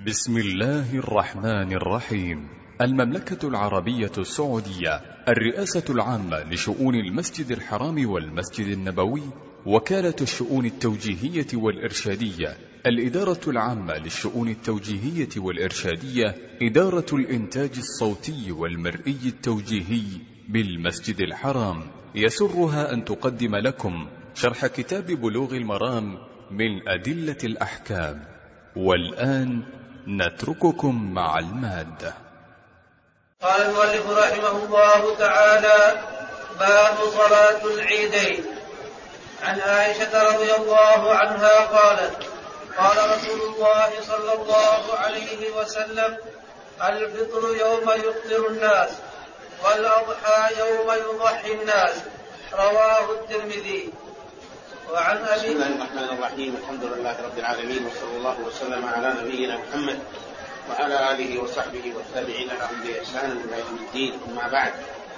بسم الله الرحمن الرحيم. المملكة العربية السعودية، الرئاسة العامة لشؤون المسجد الحرام والمسجد النبوي، وكالة الشؤون التوجيهية والإرشادية، الإدارة العامة للشؤون التوجيهية والإرشادية، إدارة الإنتاج الصوتي والمرئي التوجيهي بالمسجد الحرام، يسرها أن تقدم لكم شرح كتاب بلوغ المرام من أدلة الأحكام. والآن نترككم مع المادة. قال المؤلف رحمه الله تعالى: باب صلاة العيدين. عن عائشة رضي الله عنها قالت: قال رسول الله صلى الله عليه وسلم: الفطر يوم يفطر الناس، والأضحى يوم يضحي الناس. رواه الترمذي. وعن بسم الله الرحمن الرحيم. الحمد لله رب العالمين، وصلى الله وسلم على نبينا محمد وعلى آله وصحبه والتابعين لهم بإحسان إلى يوم الدين. أما بعد،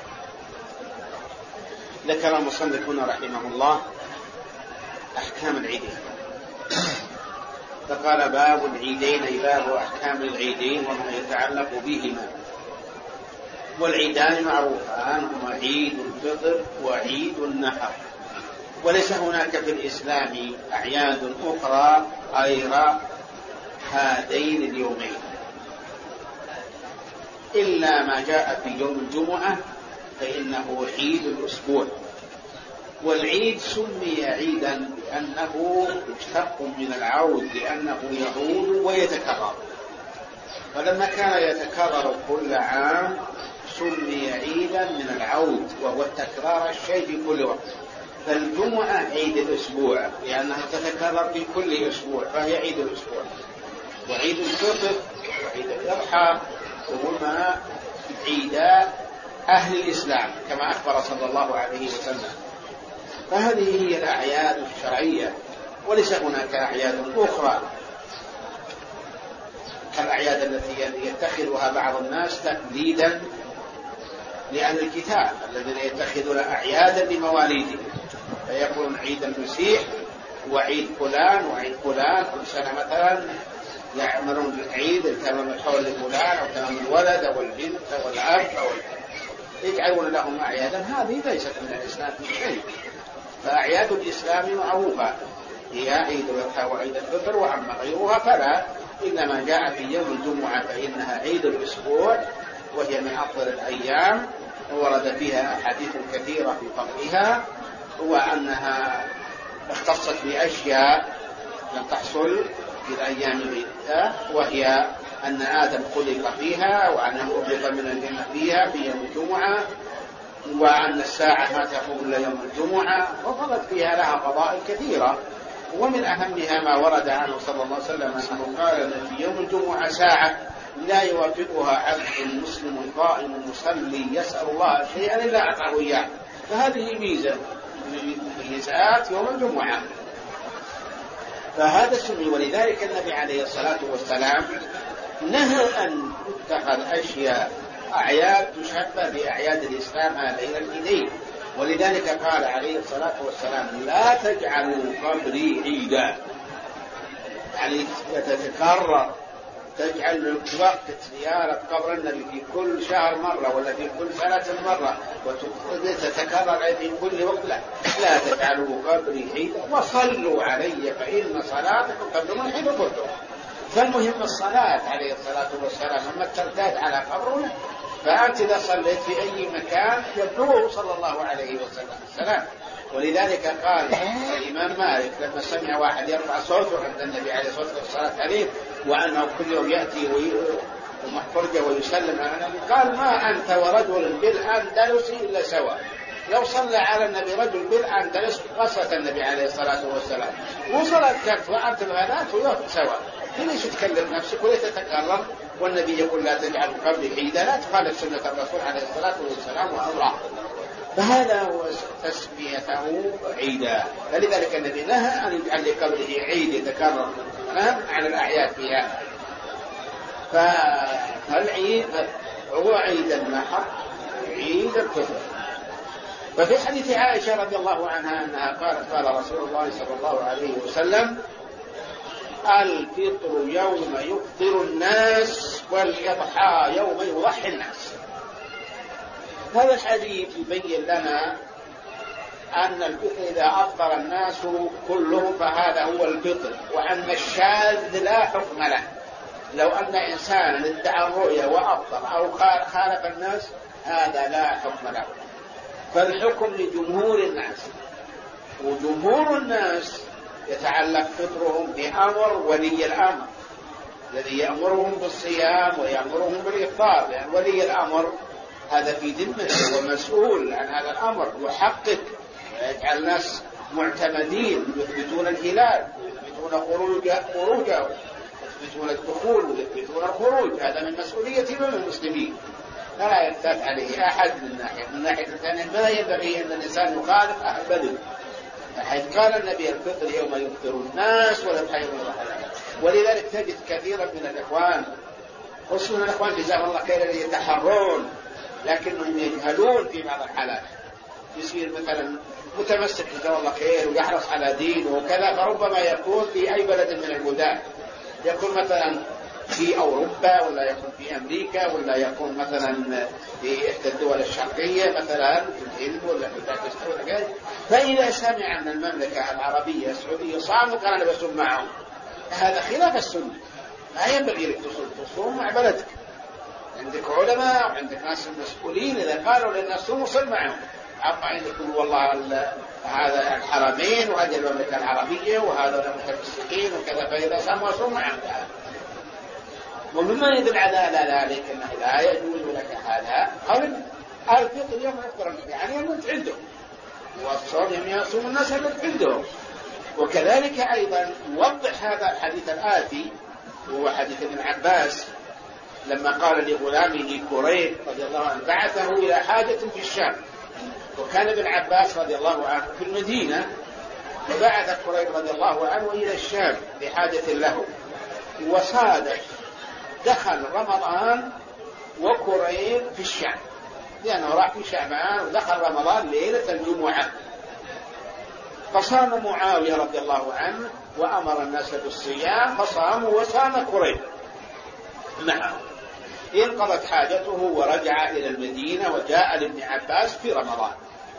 ذكر المصنف هنا رحمه الله أحكام العيدين، فقال: باب العيدين، أي باب أحكام العيدين وما يتعلق بهما. والعيدان معروفان، هما عيد الفطر وعيد النحر، وليس هناك في الإسلام أعياد أخرى غير هذين اليومين، إلا ما جاء في يوم الجمعة فإنه عيد الأسبوع. والعيد سمي عيدا لأنه مشتق من العود، لأنه يعود ويتكرر، فلما كان يتكرر كل عام سمي عيدا من العود، وهو تكرار الشيء في كل وقت. فالجمعة عيد الأسبوع لأنها تتكرر في كل أسبوع، فهي عيد الأسبوع. وعيد الفطر وعيد الأضحى هما عيدا أهل الإسلام كما أخبر صلى الله عليه وسلم. فهذه هي الأعياد الشرعية، وليس هناك أعياد أخرى كالأعياد التي يتخذها بعض الناس تقليدا لأهل الكتاب الذين يتخذون أعيادا لمواليدهم، فيقولون عيد المسيح وعيد فلان وعيد فلان. كل سنة مثلا يعملون بالعيد التمام الحول لفلان أو تمام الولد أو البنت أو الأب يجعلون لهم أعيادا. هذه ليست من الإسلام في شيء. فأعياد الإسلام معروفة، هي عيد الأضحى وعيد الفطر، وأما غيرها فلا. إنما جاء في يوم الجمعة فإنها عيد الأسبوع، وهي من أفضل الأيام، ورد فيها أحاديث كثيرة في فضلها، وأنها اختصت بأشياء لم تحصل في الأيام غيرها، وهي أن آدم خلق فيها، وأنه أغلق من الجنة فيها في يوم الجمعة، وأن الساعة ما تقوم إلا يوم الجمعة، وفضلت فيها لها فضائل كثيرة. ومن أهمها ما ورد عنه صلى الله عليه وسلم أنه قال أن في يوم الجمعة ساعة لا يوافقها عبد مسلم قائم مصلي يسأل الله شيئا إلا أعطاه إياه. فهذه ميزة من ميزات يوم الجمعة، فهذا سمي. ولذلك النبي عليه الصلاة والسلام نهى أن تتخذ أشياء أعياد تشبه بأعياد الإسلام هذين العيدين. ولذلك قال عليه الصلاة والسلام: لا تجعلوا قبري عيدا، يعني تتكرر، تجعل وقت زيارة قبر النبي في كل شهر مرة ولا في كل سنة مرة وتتكرر في كل وقت. لا تجعلوا قبري عيدا وصلوا علي فإن صلاتكم قبل منحب كله. فالمهم الصلاة عليه الصلاة والسلام لما ترتاد على قبره، فأنت إذا صليت في أي مكان يدعوه صلى الله عليه وسلم السلام. ولذلك قال الإمام مالك لما سمع واحد يرفع صوته عند النبي عليه الصلاة والسلام عليه، وأنه كل يوم يأتي ومحفرجه ويسلم على النبي، قال: ما أنت ورجل بالأندلس إلا سوا. لو صلى على النبي رجل بالأندلس قصة النبي عليه الصلاة والسلام، وصلت كف وأنت الغداة ويوم سوا. ليش تكلم نفسك وليش تتكرر؟ والنبي يقول: لا تجعل قبري عيدا، لا تخالف سنة الرسول عليه الصلاة والسلام وأمره. فهذا هو تسميته عيدا. فلذلك النبي نهى أن يجعل لقبره عيد يتكرر على الأعياد فيها. فالعيد هو عيد النحر، عيد الفطر. ففي حديث عائشة رضي الله عنها أنها قالت: قال رسول الله صلى الله عليه وسلم: الفطر يوم يفطر الناس والإضحى يوم يضحي الناس. هذا الحديث يبين لنا أن الفطر إذا أفطر الناس كلهم فهذا هو الفطر، وأن الشاذ لا حكم له. لو أن إنسانا ادعى الرؤيا وأفطر أو خالف الناس هذا لا حكم له، فالحكم لجمهور الناس، وجمهور الناس يتعلق فطرهم بأمر ولي الأمر الذي يأمرهم بالصيام ويأمرهم بالإفطار، لأن ولي الأمر هذا في ذمته ومسؤول عن هذا الأمر، يحقق ويجعل الناس معتمدين، يثبتون الهلال ويثبتون خروجه ويثبتون الدخول ويثبتون الخروج. هذا من مسؤولية المسلمين، لا يختلف عليه أحد. من الناحية الثانية ما ينبغي أن الإنسان يخالف أهل بدر، حيث قال النبي الفطر يوم يفطر الناس والأضحى يوم يضحى الناس. ولذلك تجد كثيرا من الإخوان، خصوصا الإخوان جزاهم الله خيرا، يتحرون لكنهم يجهلون في بعض الحالات. يصير مثلا متمسك جزاه الله خير ويحرص على دينه وكذا، فربما يكون في أي بلد من البلدان، يكون مثلا في أوروبا ولا يكون في أمريكا ولا يكون مثلا في إحدى الدول الشرقية مثلا في الهند ولا في باكستان ولا كذا، فإذا سمع أن المملكة العربية السعودية صاموا كان بيصوم معهم. هذا خلاف السنة، لا ينبغي لك تصوم مع بلدك. عندك علماء وعندك ناس مسؤولين، إذا قالوا للناس صوموا صل معهم. أما عندكم والله هذا الحرمين وهذه المملكة العربية وهذا المتفسقين وكذا، فإذا صاموا صوم معهم. ومما يدل على ذلك أنه لا يجوز لك هذا قول الفطر يوم يفطر، يعني يموت عنده، والصوم يوم يصوم الناس يموت عنده. وكذلك أيضا يوضح هذا الحديث الآتي، وهو حديث ابن عباس لما قال لغلامه كريب رضي الله عنه بعثه إلى حاجة في الشام، وكان ابن عباس رضي الله عنه في المدينة، وبعث كريب رضي الله عنه إلى الشام بحاجة له. وصادف دخل رمضان وكريب في الشام، لأنه راح في شعبان ودخل رمضان ليلة الجمعة، فصام معاوية رضي الله عنه وأمر الناس بالصيام فصاموا وصام كريب معه. انقضت حاجته ورجع إلى المدينة وجاء لابن عباس في رمضان،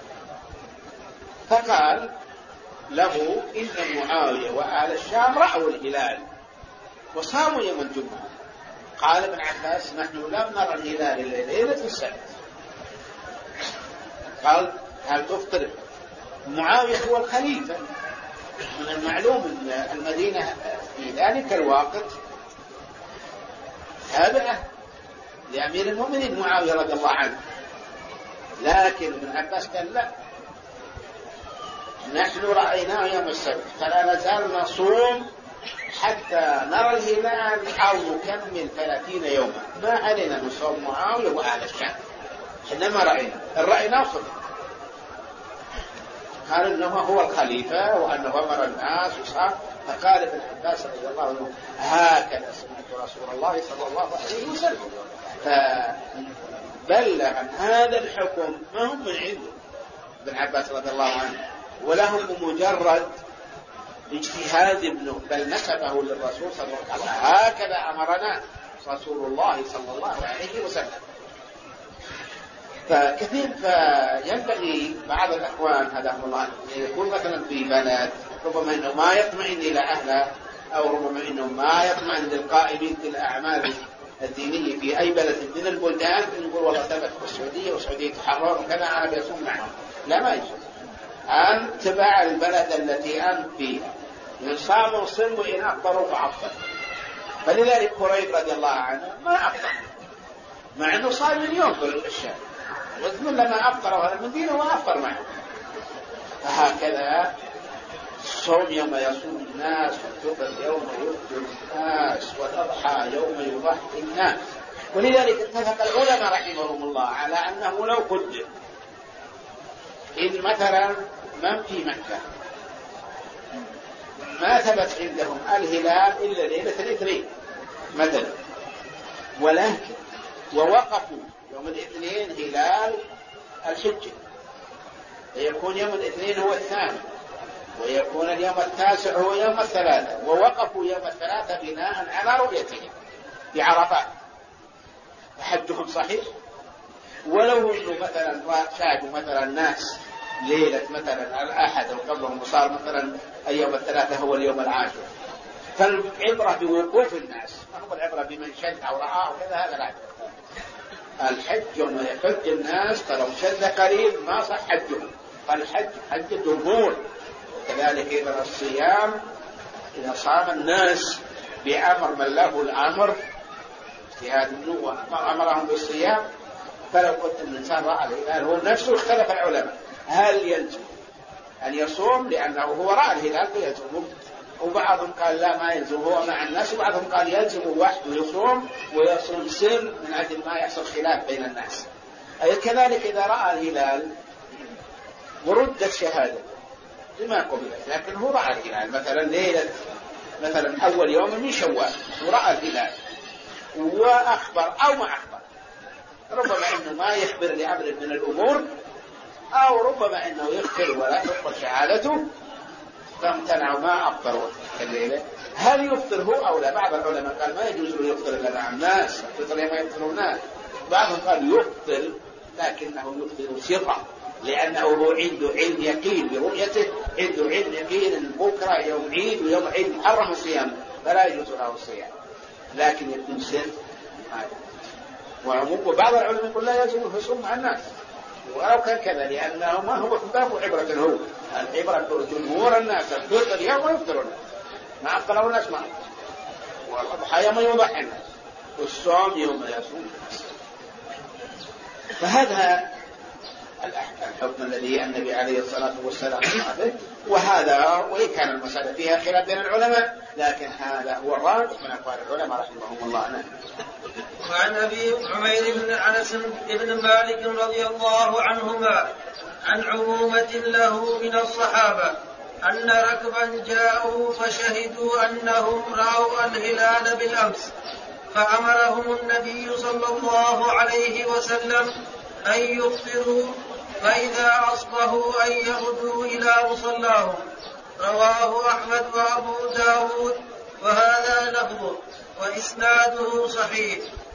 فقال له إن معاوية وآل الشام رأوا الهلال وصاموا يوم الجمعة. قال ابن عباس نحن لم نرى الهلال إلا ليلة السبت. قال هل تفطر؟ معاوية هو الخليفة، من المعلوم أن المدينة في ذلك الوقت تابعة لأمير المؤمنين معاوية رضي الله عنه، لكن ابن عباس قال لا، نحن رأيناه يوم السبت فلا نزال نصوم حتى نرى الهلال أو نكمل 30 يوما، ما علينا نصوم معاوية وأهل الشام، إنما رأيناه صدق. قال إنه هو الخليفة وأنه أمر الناس وصار. فقال ابن عباس رضي الله عنه هكذا سمعت رسول الله صلى الله عليه وسلم. فبلغ عن هذا الحكم ما هم من عنده ابن عباس رضي الله عنه، ولهم بمجرد اجتهاد ابنه، بل نسبه للرسول صلى الله عليه وسلم. هكذا أمرنا رسول الله صلى الله عليه وسلم. فكثير فينبغي بعض الأخوان هداهم الله يكون مثلا في بلد ربما إنه ما يطمئن إلى أهله، أو ربما إنه ما يطمئن للقائمين في الأعمال الدينية في أي بلد من البلدان، نقول والله ثبت في السعودية والسعودية تحرر وكذا أنا بيصوم معهم. لا، ما يجوز. أن تبع البلد التي أنت فيها، إن صاموا صموا وإن أفطروا فأفطروا. فلذلك كريب رضي الله عنه ما أفطر، مع أنه صام اليوم في الشام، وثم لما أفطر على المدينة وأفطر معه. فهكذا الصوم يوم يصوم الناس، والفطر يوم يفطر الناس، والأضحى يوم يضحي الناس. ولذلك اتفق العلماء رحمهم الله على أنه لو قدر إن مثلا من في مكة ما ثبت عندهم الهلال إلا ليلة الاثنين مثلا، ولكن ووقفوا يوم الاثنين هلال الحجة، فيكون يوم الاثنين هو الثاني، ويكون اليوم التاسع هو يوم الثلاثة، ووقفوا يوم الثلاثة بناء على رؤيتهم بعرفات، فحجهم صحيح. ولو انه مثلا شاهدوا مثلا الناس ليلة مثلا الأحد أو قبلهم وصار مثلا اليوم الثلاثة هو اليوم العاشر، فالعبرة بوقوف الناس، ما هو العبرة بمن شد أو رأى وكذا، هذا لا. الحج يوم يحج الناس فلو شد قريب ما صح حجهم، فالحج حج الجمهور. كذلك إذا الصيام إذا صام الناس بأمر من له الأمر اجتهاد النوة أمرهم بالصيام، فلو قلت الإنسان رأى الهلال هو نفسه، اختلف العلماء هل يلزم أن يصوم لأنه هو رأى الهلال فيلزم، وبعضهم قال لا ما يلزم هو مع الناس، وبعضهم قال يلزم وحده يصوم ويصوم سر من أجل ما يحصل خلاف بين الناس. أي كذلك إذا رأى الهلال وردت شهادة لما قبلت، لكن هو رأى الهلال مثلا ليلة مثلا أول يوم من شوال ورأى الهلال وأخبر أو ما أخبر، ربما إنه ما يخبر لأمر من الأمور، أو ربما إنه يخبر ولا تقبل شهادته فامتنعوا ما أفطروا الليلة. هل يفطر هو أو لا؟ بعض العلماء قال ما يجوز له يفطر إلا مع الناس، يفطر ما يفطر الناس. بعضهم قال يفطر لكنه يفطر سرا، لأنه هو عنده علم يقين برؤيته، عنده علم يقين أن بكرة يوم عيد ويوم عيد محرم الصيام فلا يجوز له الصيام، لكن يكون سر. وبعض العلماء يقول لا يجوز يصوم مع الناس ولو كان كذا، لأنه ما هو باب عبرة، هو العبرة جمهور الناس الفطر يوم ويفطر الناس، ما أفطروا الناس ما، والأضحى يوم يضحي الناس، والصوم يوم يصوم الناس. فهذا الحكم الذي النبي عليه الصلاة والسلام قال، وهذا وإن كان المسألة فيها خلاف بين العلماء لكن هذا هو الراجح من أقوال العلماء رحمهم الله. وعن أبي عمير بن أنس بن مالك رضي الله عنهما عن عمومة له من الصحابة أن ركبا جاءوا فشهدوا أنهم رأوا الهلال بالأمس، فأمرهم النبي صلى الله عليه وسلم أن يفطروا، فإذا أصبحوا أن يغدوا إلى مصلاهم. رواه أحمد وأبو داود وهذا لفظه وإسناده صحيح.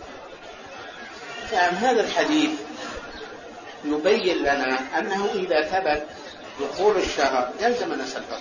نعم، هذا الحديث يبين لنا أنه إذا ثبت دخول الشهر يلزم الناس الفطر،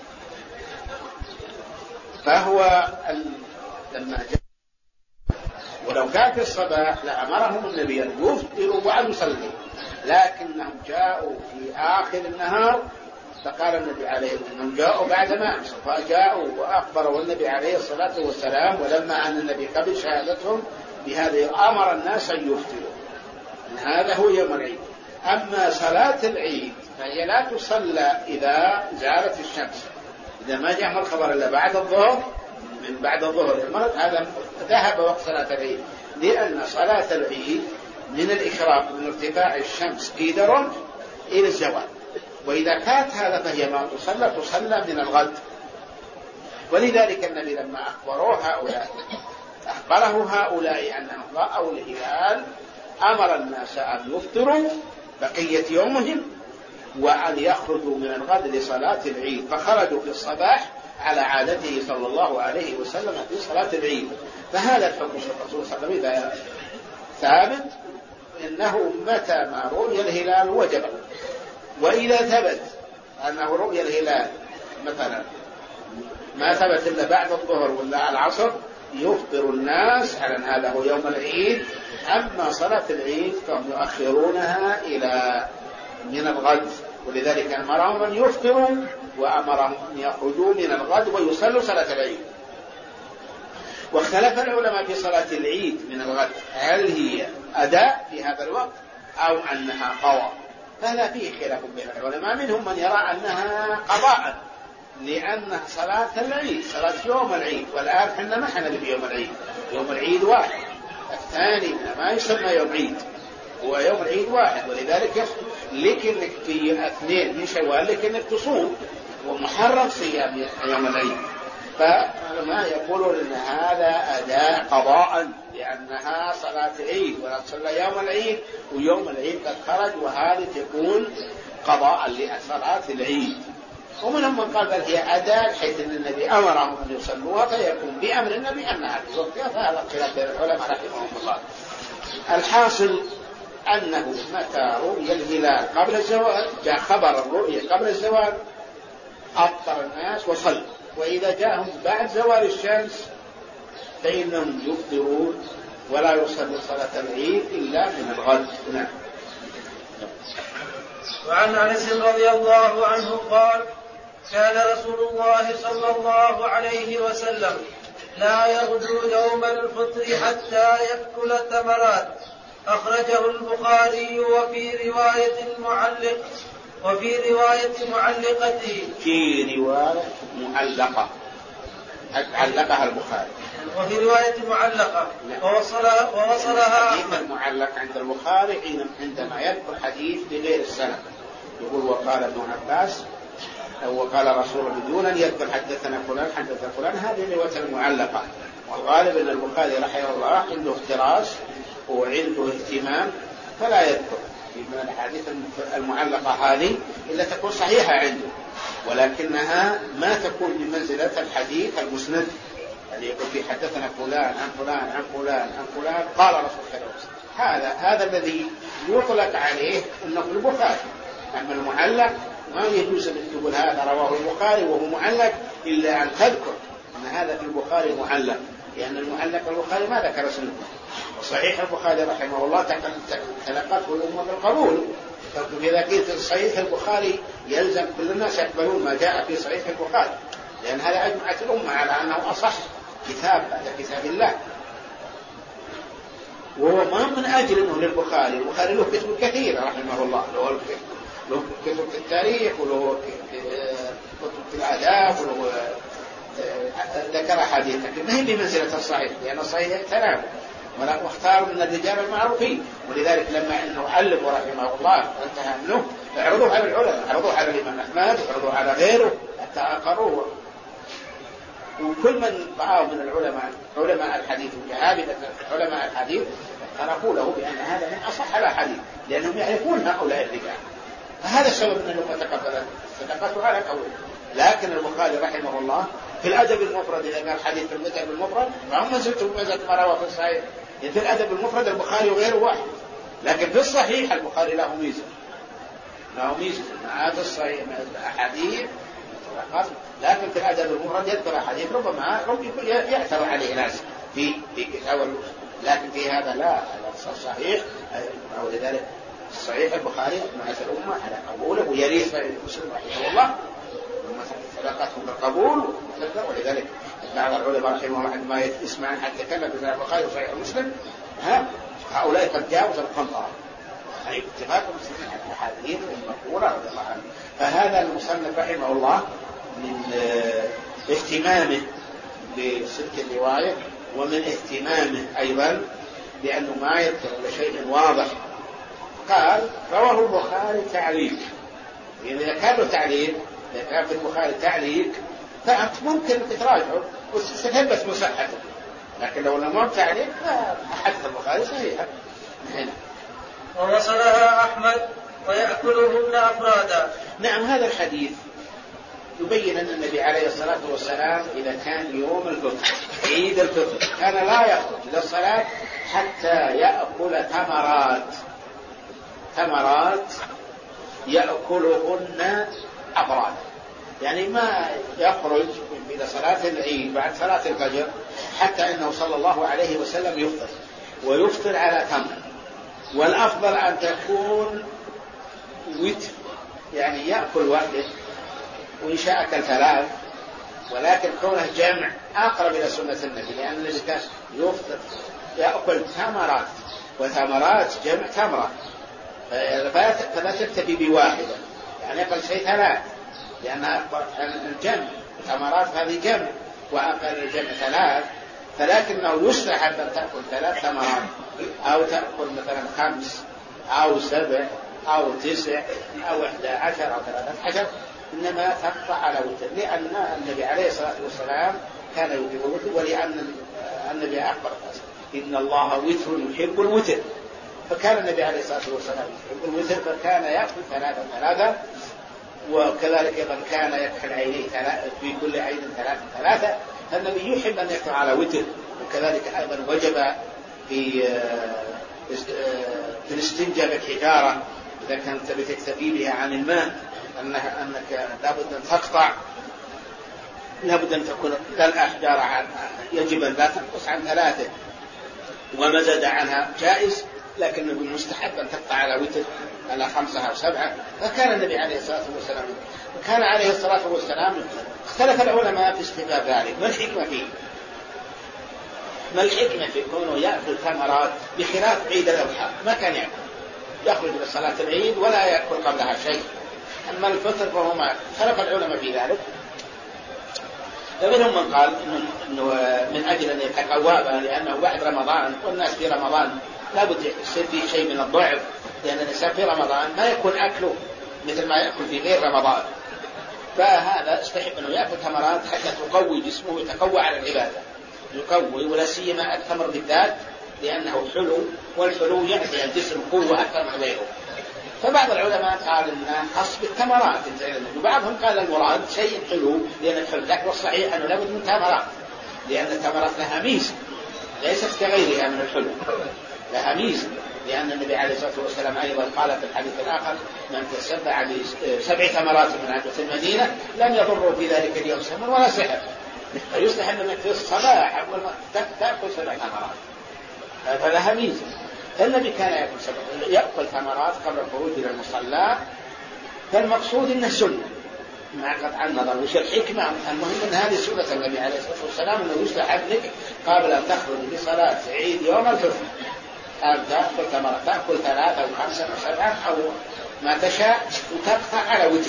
فهو لما جاء ولو كان في الصباح لأمرهم النبي أن يفطروا وأن يصلوا، لكنهم جاءوا في آخر النهار فقال النبي عليه الصلاة والسلام جاءوا بعد ما أمسوا، فجاءوا وأخبروا النبي عليه الصلاة والسلام، ولما أن النبي قبل شهادتهم بهذا أمر الناس أن يفطروا. هذا هو يوم العيد. أما صلاة العيد فهي لا تصلى إذا زالت الشمس، إذا ما جاء الخبر إلا بعد الظهر، من بعد الظهر هذا ذهب وقت صلاة العيد، لأن صلاة العيد من الإشراق من ارتفاع الشمس قدر إلى الزوال، وإذا كانت هذا فهي ما تصلى من الغد. ولذلك النبي لما أخبره هؤلاء أنهم رأوا الهلال أمر الناس أن يفطروا بقية يومهم وأن يخرجوا من الغد لصلاة العيد، فخرجوا في الصباح على عادته صلى الله عليه وسلم في صلاة العيد. فهذا الحكم الرسول صلى الله عليه وسلم ثابت، إنه متى ما رؤي الهلال وجب. وإذا ثبت أنه رؤي الهلال مثلا ما ثبت إلا بعد الظهر ولا العصر يفطر الناس على أن هذا هو يوم العيد. أما صلاة العيد فهم يؤخرونها إلى من الغد، ولذلك أمرهم أن يفطروا وأمرهم أن يخرجوا من الغد ويصلوا صلاة العيد. واختلف العلماء في صلاة العيد من الغد هل هي أداء في هذا الوقت أو أنها قضاء، فهذا فيه خلاف بين العلماء، منهم من يرى أنها قضاء لأن صلاة العيد صلاة يوم العيد، والآن حنا ما حنا بيوم العيد، يوم العيد واحد، الثاني ما يسمى يوم عيد، هو يوم العيد واحد، ولذلك لكنك في 2 من شوال لكنك تصوم ومحرم صيام يوم العيد. فما يقولون أن هذا أداء قضاء لأنها صلاة العيد ولا تصلى يوم العيد، ويوم العيد قد خرج، وهذه تكون قضاء لصلاة العيد. ومنهم من قال بل هي أداة حيث أن النبي أمرهم أن يصلوها فيكون بأمر النبي أنها في وقتها. فهذا خلاف بين العلماء رحمهم الله. الحاصل أنه متى رؤي الهلال قبل الزوال جاء خبر الرؤية قبل الزوال أفطر الناس وصلوا، وإذا جاءهم بعد زوال الشمس فإنهم يفطرون ولا يصلوا صلاة العيد إلا من الغد. نعم. وعن أنس رضي الله عنه قال كان رسول الله صلى الله عليه وسلم لا يغدو يوم الفطر حتى يأكل تمرات. أخرجه البخاري وفي رواية معلقته في رواية معلقة علقها البخاري وفي رواية معلقة ووصلها أحمد. المعلق عند البخاري عندما يذكر حديث بغير السند يقول وقال ابن عباس أو وقال رسول بدون أن يذكر حدثنا فلان حدثنا فلان، هذه رواية المعلقة. والغالب أن البخاري رحمه الله عنده افتراس وعنده اهتمام فلا يذكر من الحديث المعلقة هذه إلا تكون صحيحة عنده، ولكنها ما تكون بمنزلة الحديث المسند الذي يقول في حدثنا فلان عن فلان عن فلان عن فلان قال رسول الله. هذا الذي يطلق عليه أنه في البخاري. أما المعلق ما يجوز أن تقول هذا رواه البخاري وهو معلق إلا أن تذكر أن هذا في البخاري معلق، لأن المعلق البخاري ما ذكر اسمه. وصحيح البخاري رحمه الله تلقته الأمة بالقبول، فإذا قلت صحيح البخاري يلزم كل الناس يقبلون ما جاء في صحيح البخاري، لأن هذا أجمعت الأمة على أنه أصح كتاب بعد كتاب الله. وهو ما من أجل أنه للبخاري، البخاري له كتب كثيرة رحمه الله، له كتب في التاريخ وله كتب في الآداب وله ذكر حديث، لكن ما هي بمنزلة الصحيح، لأن الصحيح تنام واختار من الرجال المعروفين. ولذلك لما انه ألف رحمه الله وانتهى منه اعرضوه على العلماء، اعرضوه على الامام احمد، اعرضوه على غيره حتى اقروه. وكل من رآه من علماء الحديث وجهابذة علماء الحديث اعترفوا له بان هذا من اصح الاحاديث، لانهم يعرفون هؤلاء الرجال. فهذا السبب ان الامه تقبلت صدقته على قوله. لكن البخاري رحمه الله في الادب المفرد اذا قال حديث في الادب المفرد فهم زدتم ما روى في الصحيح. في الأدب المفرد البخاري وغيره واحد، لكن في الصحيح البخاري له ميزة مع هذا الصحيح أحاديث، لكن في الأدب المفرد يذكر أحاديث ربما يعثر عليه ناس في كتاب، لكن في هذا لا الصحيح. ولذلك الصحيح البخاري مع الأمة على قبوله ويريث مسلم رحمه الله سلقتهم بالقبول. ولذلك بعض العلماء رحمه الله عندما يسمع عن حد يتكلم في البخاري وصحيح مسلم هؤلاء قد جاوز القنطرة، يعني اتفاق المسلمين على الأحاديث المذكورة رضي الله عنه. فهذا المصنف رحمه الله من اهتمامه بصدق الرواية ومن اهتمامه أيضا لأنه ما يذكر شيء واضح. قال رواه البخاري تعليق، يعني إذا كان له تعليق، إذا كان في البخاري تعليق فأنت ممكن تراجعه وتثبت مصحته، لكن لو لم يكن تعليق فحديث البخاري صحيح. ووصلها أحمد ويأكلهن أفرادا. نعم، هذا الحديث يبين أن النبي عليه الصلاة والسلام إذا كان يوم الفطر عيد الفطر كان لا يخرج إلى الصلاة حتى يأكل تمرات يأكلهن أفرادا، يعني ما يخرج إلى صلاة العيد بعد صلاة الفجر حتى أنه صلى الله عليه وسلم يفطر ويفطر على تمر. والأفضل أن تكون وتر، يعني يأكل واحد وإن شاء أكل ثلاث، ولكن كونه جمع أقرب إلى سنة النبي، لأن الذي كان يفطر يأكل تمرات، وثمرات جمع تمرة، فلا تكتفي بواحدة، يعني يأكل شيء ثلاث، لأن الجمع ثمرات هذه جمع وأقل الجمع ثلاث. فلكنه يستحب أن تأكل 3 ثمرات أو تأكل مثلا 5 أو 7 أو 9 أو 11 أو 13، إنما تقطع على وتر، لأن النبي عليه الصلاة والسلام كان يحب الوتر، ولأن النبي أخبر إن الله وتر يحب الوتر، فكان النبي عليه الصلاة والسلام يحب الوتر، فكان يأكل 3 3 وكذلك أيضا كان يكحل عينيه في كل عين ثلاثة. فالنبي يحب أن يكون على وتر. وكذلك أيضا وجب في الاستنجاء بالحجارة إذا كانت بتكتفي بها عن الماء، أنك لابد أن تقطع، لابد أن تكون الأحجار يجب أن لا تنقص عن 3، وما زاد عنها جائز، لكن المستحب أن تقطع على وتر على 5 أو 7. فكان النبي عليه الصلاة والسلام كان عليه الصلاة والسلام اختلف العلماء في استحباب ذلك. ما الحكمة فيه؟ ما الحكمة في كونه يأكل ثمرات بخلاف عيد الأضحى؟ ما كان يخرج لصلاة العيد ولا يأكل قبلها شيء. أما الفطر فهو ما اختلف العلماء في ذلك. فمنهم من قال إنه من أجل أن يتقوى لأنه بعد رمضان والناس في رمضان لابد يصير فيه شيء من الضعف، لأن الإنسان في رمضان ما يكون أكله مثل ما يأكل في غير رمضان. فهذا استحب أنه يأكل ثمرات حتى تقوي جسمه ويتقوى على العبادة، يقوي، ولا سيما التمر بالذات لأنه حلو، والحلو يعطي الجسم قوة أكثر من غيره. فبعض العلماء قال إنه خاص بالتمرات، وبعضهم قال المراد شيء حلو لأن الحلو، لكن الصحيح أنه لابد من تمرات، لأن التمرات لها ميزة ليست كغيرها من الحلو، لها ميزة، لأن النبي عليه الصلاة والسلام أيضا قال في الحديث الآخر: من تشبع ب7 تمرات من عدة المدينة لم يضره في ذلك اليوم سمن ولا سحر. فيستحب أنك في الصباح أول ما تأكل 7 تمرات، فلها ميزة. فالنبي كان يأكل ثمرات قبل الخروج إلى المصلى. فالمقصود إنه سنة مع قطع النظر. وش الحكمة؟ المهم أن هذه سنة النبي عليه الصلاة والسلام، أنه يستحب لك قبل أن تخرج لصلاة عيد يوم الفطر أن تأكل ثمرات، تأكل 3 أو 5 أو 7 أو ما تشاء، وتقطع على وجه.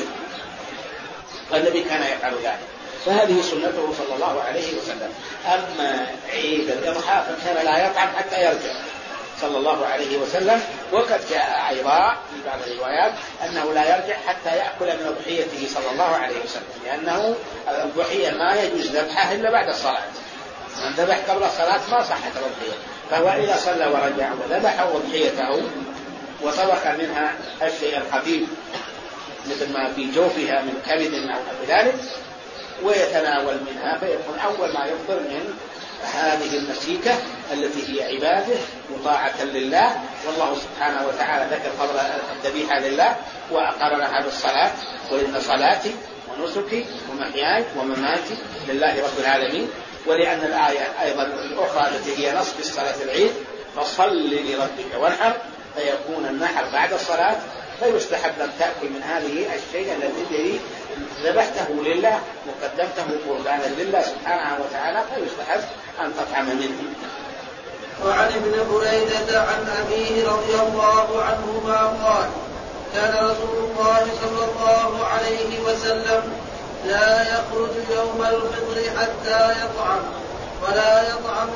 والنبي كان يفعل ذلك، فهذه سنته صلى الله عليه وسلم. أما عيد الأضحى فكان لا يطعم حتى يرجع صلى الله عليه وسلم. وقد جاء أيضا في بعض الروايات أنه لا يرجع حتى يأكل من أضحيته صلى الله عليه وسلم، لأنه الأضحية ما يجوز ذبحها إلا بعد الصلاة. من ذبح قبل الصلاة ما صحت الأضحية. فهو إذا صلى ورجع وذبح أضحيته وطبخ منها الشيء الخفيف مثل ما في جوفها من كبد أو ذلك ويتناول منها، فيكون أول ما يفطر من هذه المسيكة التي هي عبادة وطاعة لله. والله سبحانه وتعالى ذكر فضل الذبيحة لله وأقرنها بالصلاة: وإن صلاتي ونسكي ومحياي ومماتي لله رب العالمين. ولأن الآية أيضا الأخرى التي هي نص بالصلاة العيد: فصل لربك وانحر، فيكون النحر بعد الصلاة. فيستحب أن تأكل من هذه الشيء الذي ذبحته لله وقدمته قربانا لله سبحانه وتعالى، فيستحب أن تطعم منه. وعن ابن بريدة عن أبيه رضي الله عنهما قال: كان رسول الله صلى الله عليه وسلم لا يخرج يوم الفطر حتى يطعم، ولا يطعم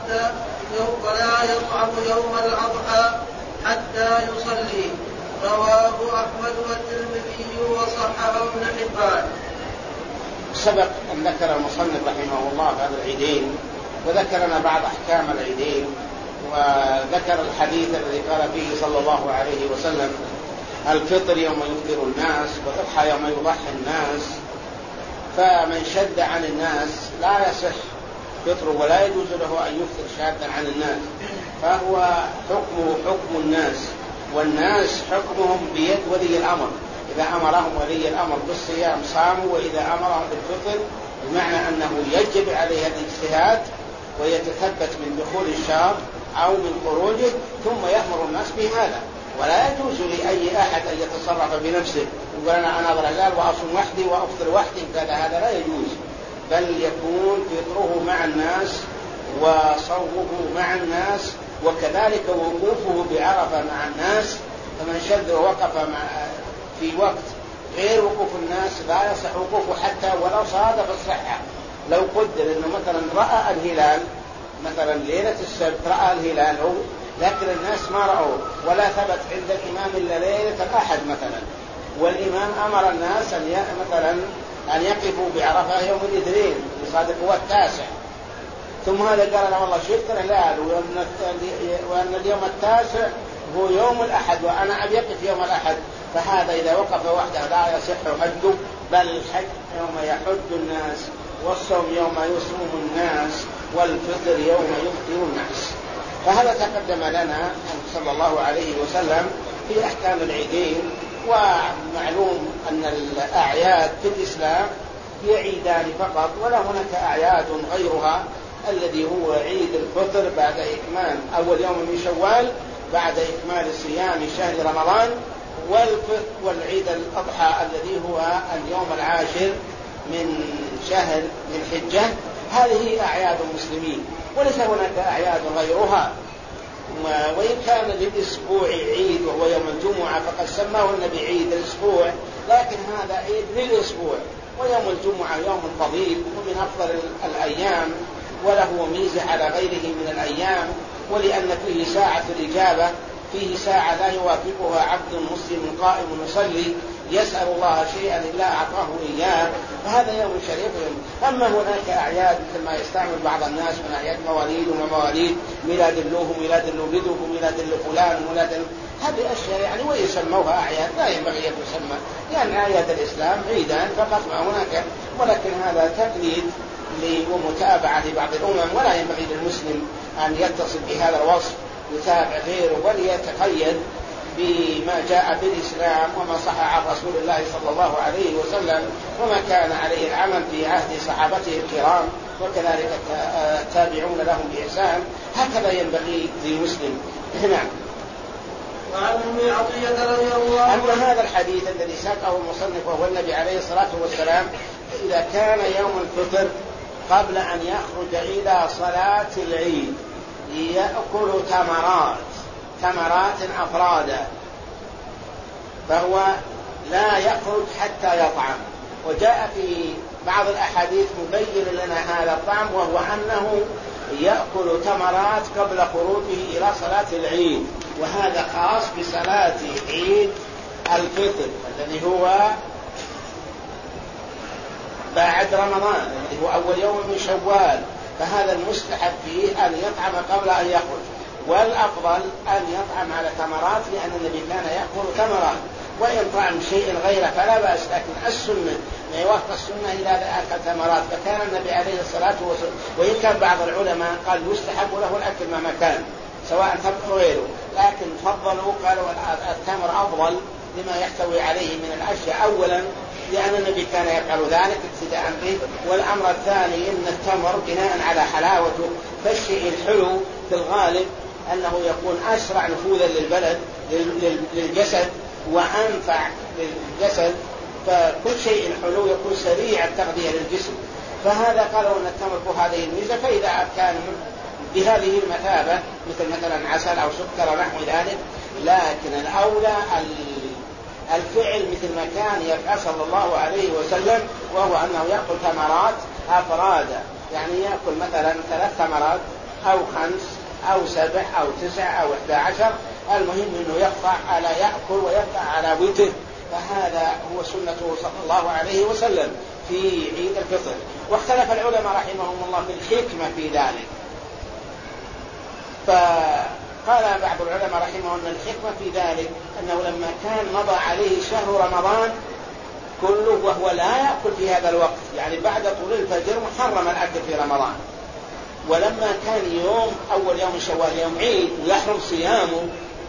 يوم الأضحى حتى يصلي. رواه أحمد والترمذي وصححه ابن حبان. سبق أن ذكر المصنف رحمه الله هذا العيدين، وذكر لنا بعض أحكام العيدين، وذكر الحديث الذي قال فيه صلى الله عليه وسلم: الفطر يوم يفطر الناس، والأضحى يوم يضحي الناس. فمن شد عن الناس لا يصح فطره، ولا يجوز له أن يفطر شادا عن الناس، فهو حكمه حكم الناس، والناس حكمهم بيد ولي الأمر. إذا أمرهم ولي الأمر بالصيام صاموا، وإذا أمرهم بالفطر بمعنى أنه يجب عليه الاجتهاد ويتثبت من دخول الشهر أو من خروجه، ثم يأمر الناس بهذا. ولا يجوز لأي أحد أن يتصرف بنفسه يقول أنا رجال وأصوم وحدي وأفطر وحدي، هذا لا يجوز، بل يكون فطره مع الناس وصومه مع الناس، وكذلك وقوفه بعرفة مع الناس. فمن شذ ووقف في وقت غير وقوف الناس لا يصح وقوفه حتى ولو صادف الصحة. لو قدر أنه مثلا رأى الهلال مثلا ليلة السبت، رأى الهلال هو، لكن الناس ما رأوه ولا ثبت عند الإمام إلا ليلة الأحد مثلا، والإمام أمر الناس مثلا أن يقفوا بعرفة يوم الاثنين يصادق هو 9، ثم هذا قال: أنا والله شفت الهلال وأن اليوم 9 هو يوم الأحد وأنا أبي يقف يوم الأحد، فهذا إذا وقف وحده لا يصح حجه، بل الحج يوم يحج الناس، والصوم يوم يصوم الناس، والفطر يوم يفطر الناس. فهذا تقدم لنا صلى الله عليه وسلم في أحكام العيدين. ومعلوم أن الأعياد في الإسلام هي عيدان فقط، ولا هناك أعياد غيرها، الذي هو عيد الفطر بعد إكمال أول يوم من شوال بعد إكمال صيام شهر رمضان، والعيد الأضحى الذي هو اليوم العاشر من شهر ذي الحجة. هذه أعياد المسلمين وليس هناك أعياد غيرها. وإن كان للأسبوع عيد وهو يوم الجمعة فقد سماه النبي عيد الأسبوع، لكن هذا عيد للأسبوع، ويوم الجمعة يوم فضيل ومن أفضل الأيام، وله ميزة على غيره من الأيام، ولأن فيه ساعة الإجابة، فيه ساعة لا يوافقها عبد مسلم قائم يصلي يسأل الله شيئا إلا أعطاه إياه، فهذا يوم شريف. أما هناك أعياد مثل ما يستعمل بعض الناس من أعياد مواليد ومواليد، ميلاد له، ميلاد لولده، ميلاد لفلان، ميلاد، هذه أشياء يعني ويسموها أعياد لا ينبغي أن تسمى، لأن أعياد الإسلام عيدان فقط ما هناك. ولكن هذا تقليد ومتابعة لبعض الأمم، ولا ينبغي للمسلم أن يتصل بهذا الوصف يتابع غيره، وليتقيد بما جاء في الإسلام وما صح عن رسول الله صلى الله عليه وسلم، وما كان عليه العمل في عهد صحابته الكرام، وكذلك التابعون لهم بإحسان. هكذا ينبغي للمسلم. نعم. وعن أم عطية رضي الله عنها أما هذا الحديث الذي ساقه المصنف وهو النبي عليه الصلاة والسلام إذا كان يوم الفطر قبل أن يخرج إلى صلاة العيد يأكل تمرات أفرادا، فهو لا يخرج حتى يطعم. وجاء في بعض الأحاديث مبين لنا هذا الطعم، وهو أنه يأكل تمرات قبل خروجه إلى صلاة العيد، وهذا خاص بصلاة عيد الفطر الذي هو بعد رمضان، الذي هو أول يوم من شوال. فهذا المستحب فيه أن يطعم قبل أن يخرج، والأفضل أن يطعم على تمرات، لأن النبي كان يأكل تمرات. وإن طعم شيء غيره فلا بأس، لكن السنة ما يوافق السنة إذا أكل تمرات. فكان النبي عليه الصلاة والسلام، وإن كان بعض العلماء قال يستحب له الأكل مهما كان سواء تمر أو غيره، لكن فضلوا قالوا التمر أفضل لما يحتوي عليه من الأشياء، أولا لأن النبي كان يفعل ذلك اقتداء به، والأمر الثاني أن التمر بناء على حلاوته، فالشيء الحلو في الغالب أنه يكون أسرع نفوذا للجسد وأنفع للجسد، فكل شيء حلو يكون سريع التغذية للجسم. فهذا قالوا أن التمر بهذه الميزة. فإذا كان بهذه المثابة مثلا عسل أو سكر ونحو ذلك، لكن الأولى الفعل مثل ما كان يفعل صلى الله عليه وسلم، وهو أنه يأكل تمرات أفرادا، يعني يأكل مثلا 3 تمرات أو 5 أو 7 أو 9 أو 11، المهم أنه يأكل ويبقى على وتر. فهذا هو سنته صلى الله عليه وسلم في عيد الفطر. واختلف العلماء رحمهم الله في الحكمة في ذلك، فقال بعض العلماء رحمه أن الحكمة في ذلك أنه لما كان مضى عليه شهر رمضان كله وهو لا يأكل في هذا الوقت، يعني بعد طلوع الفجر محرم الأكل في رمضان، ولما كان يوم أول يوم شوال يوم عيد ويحرم صيامه،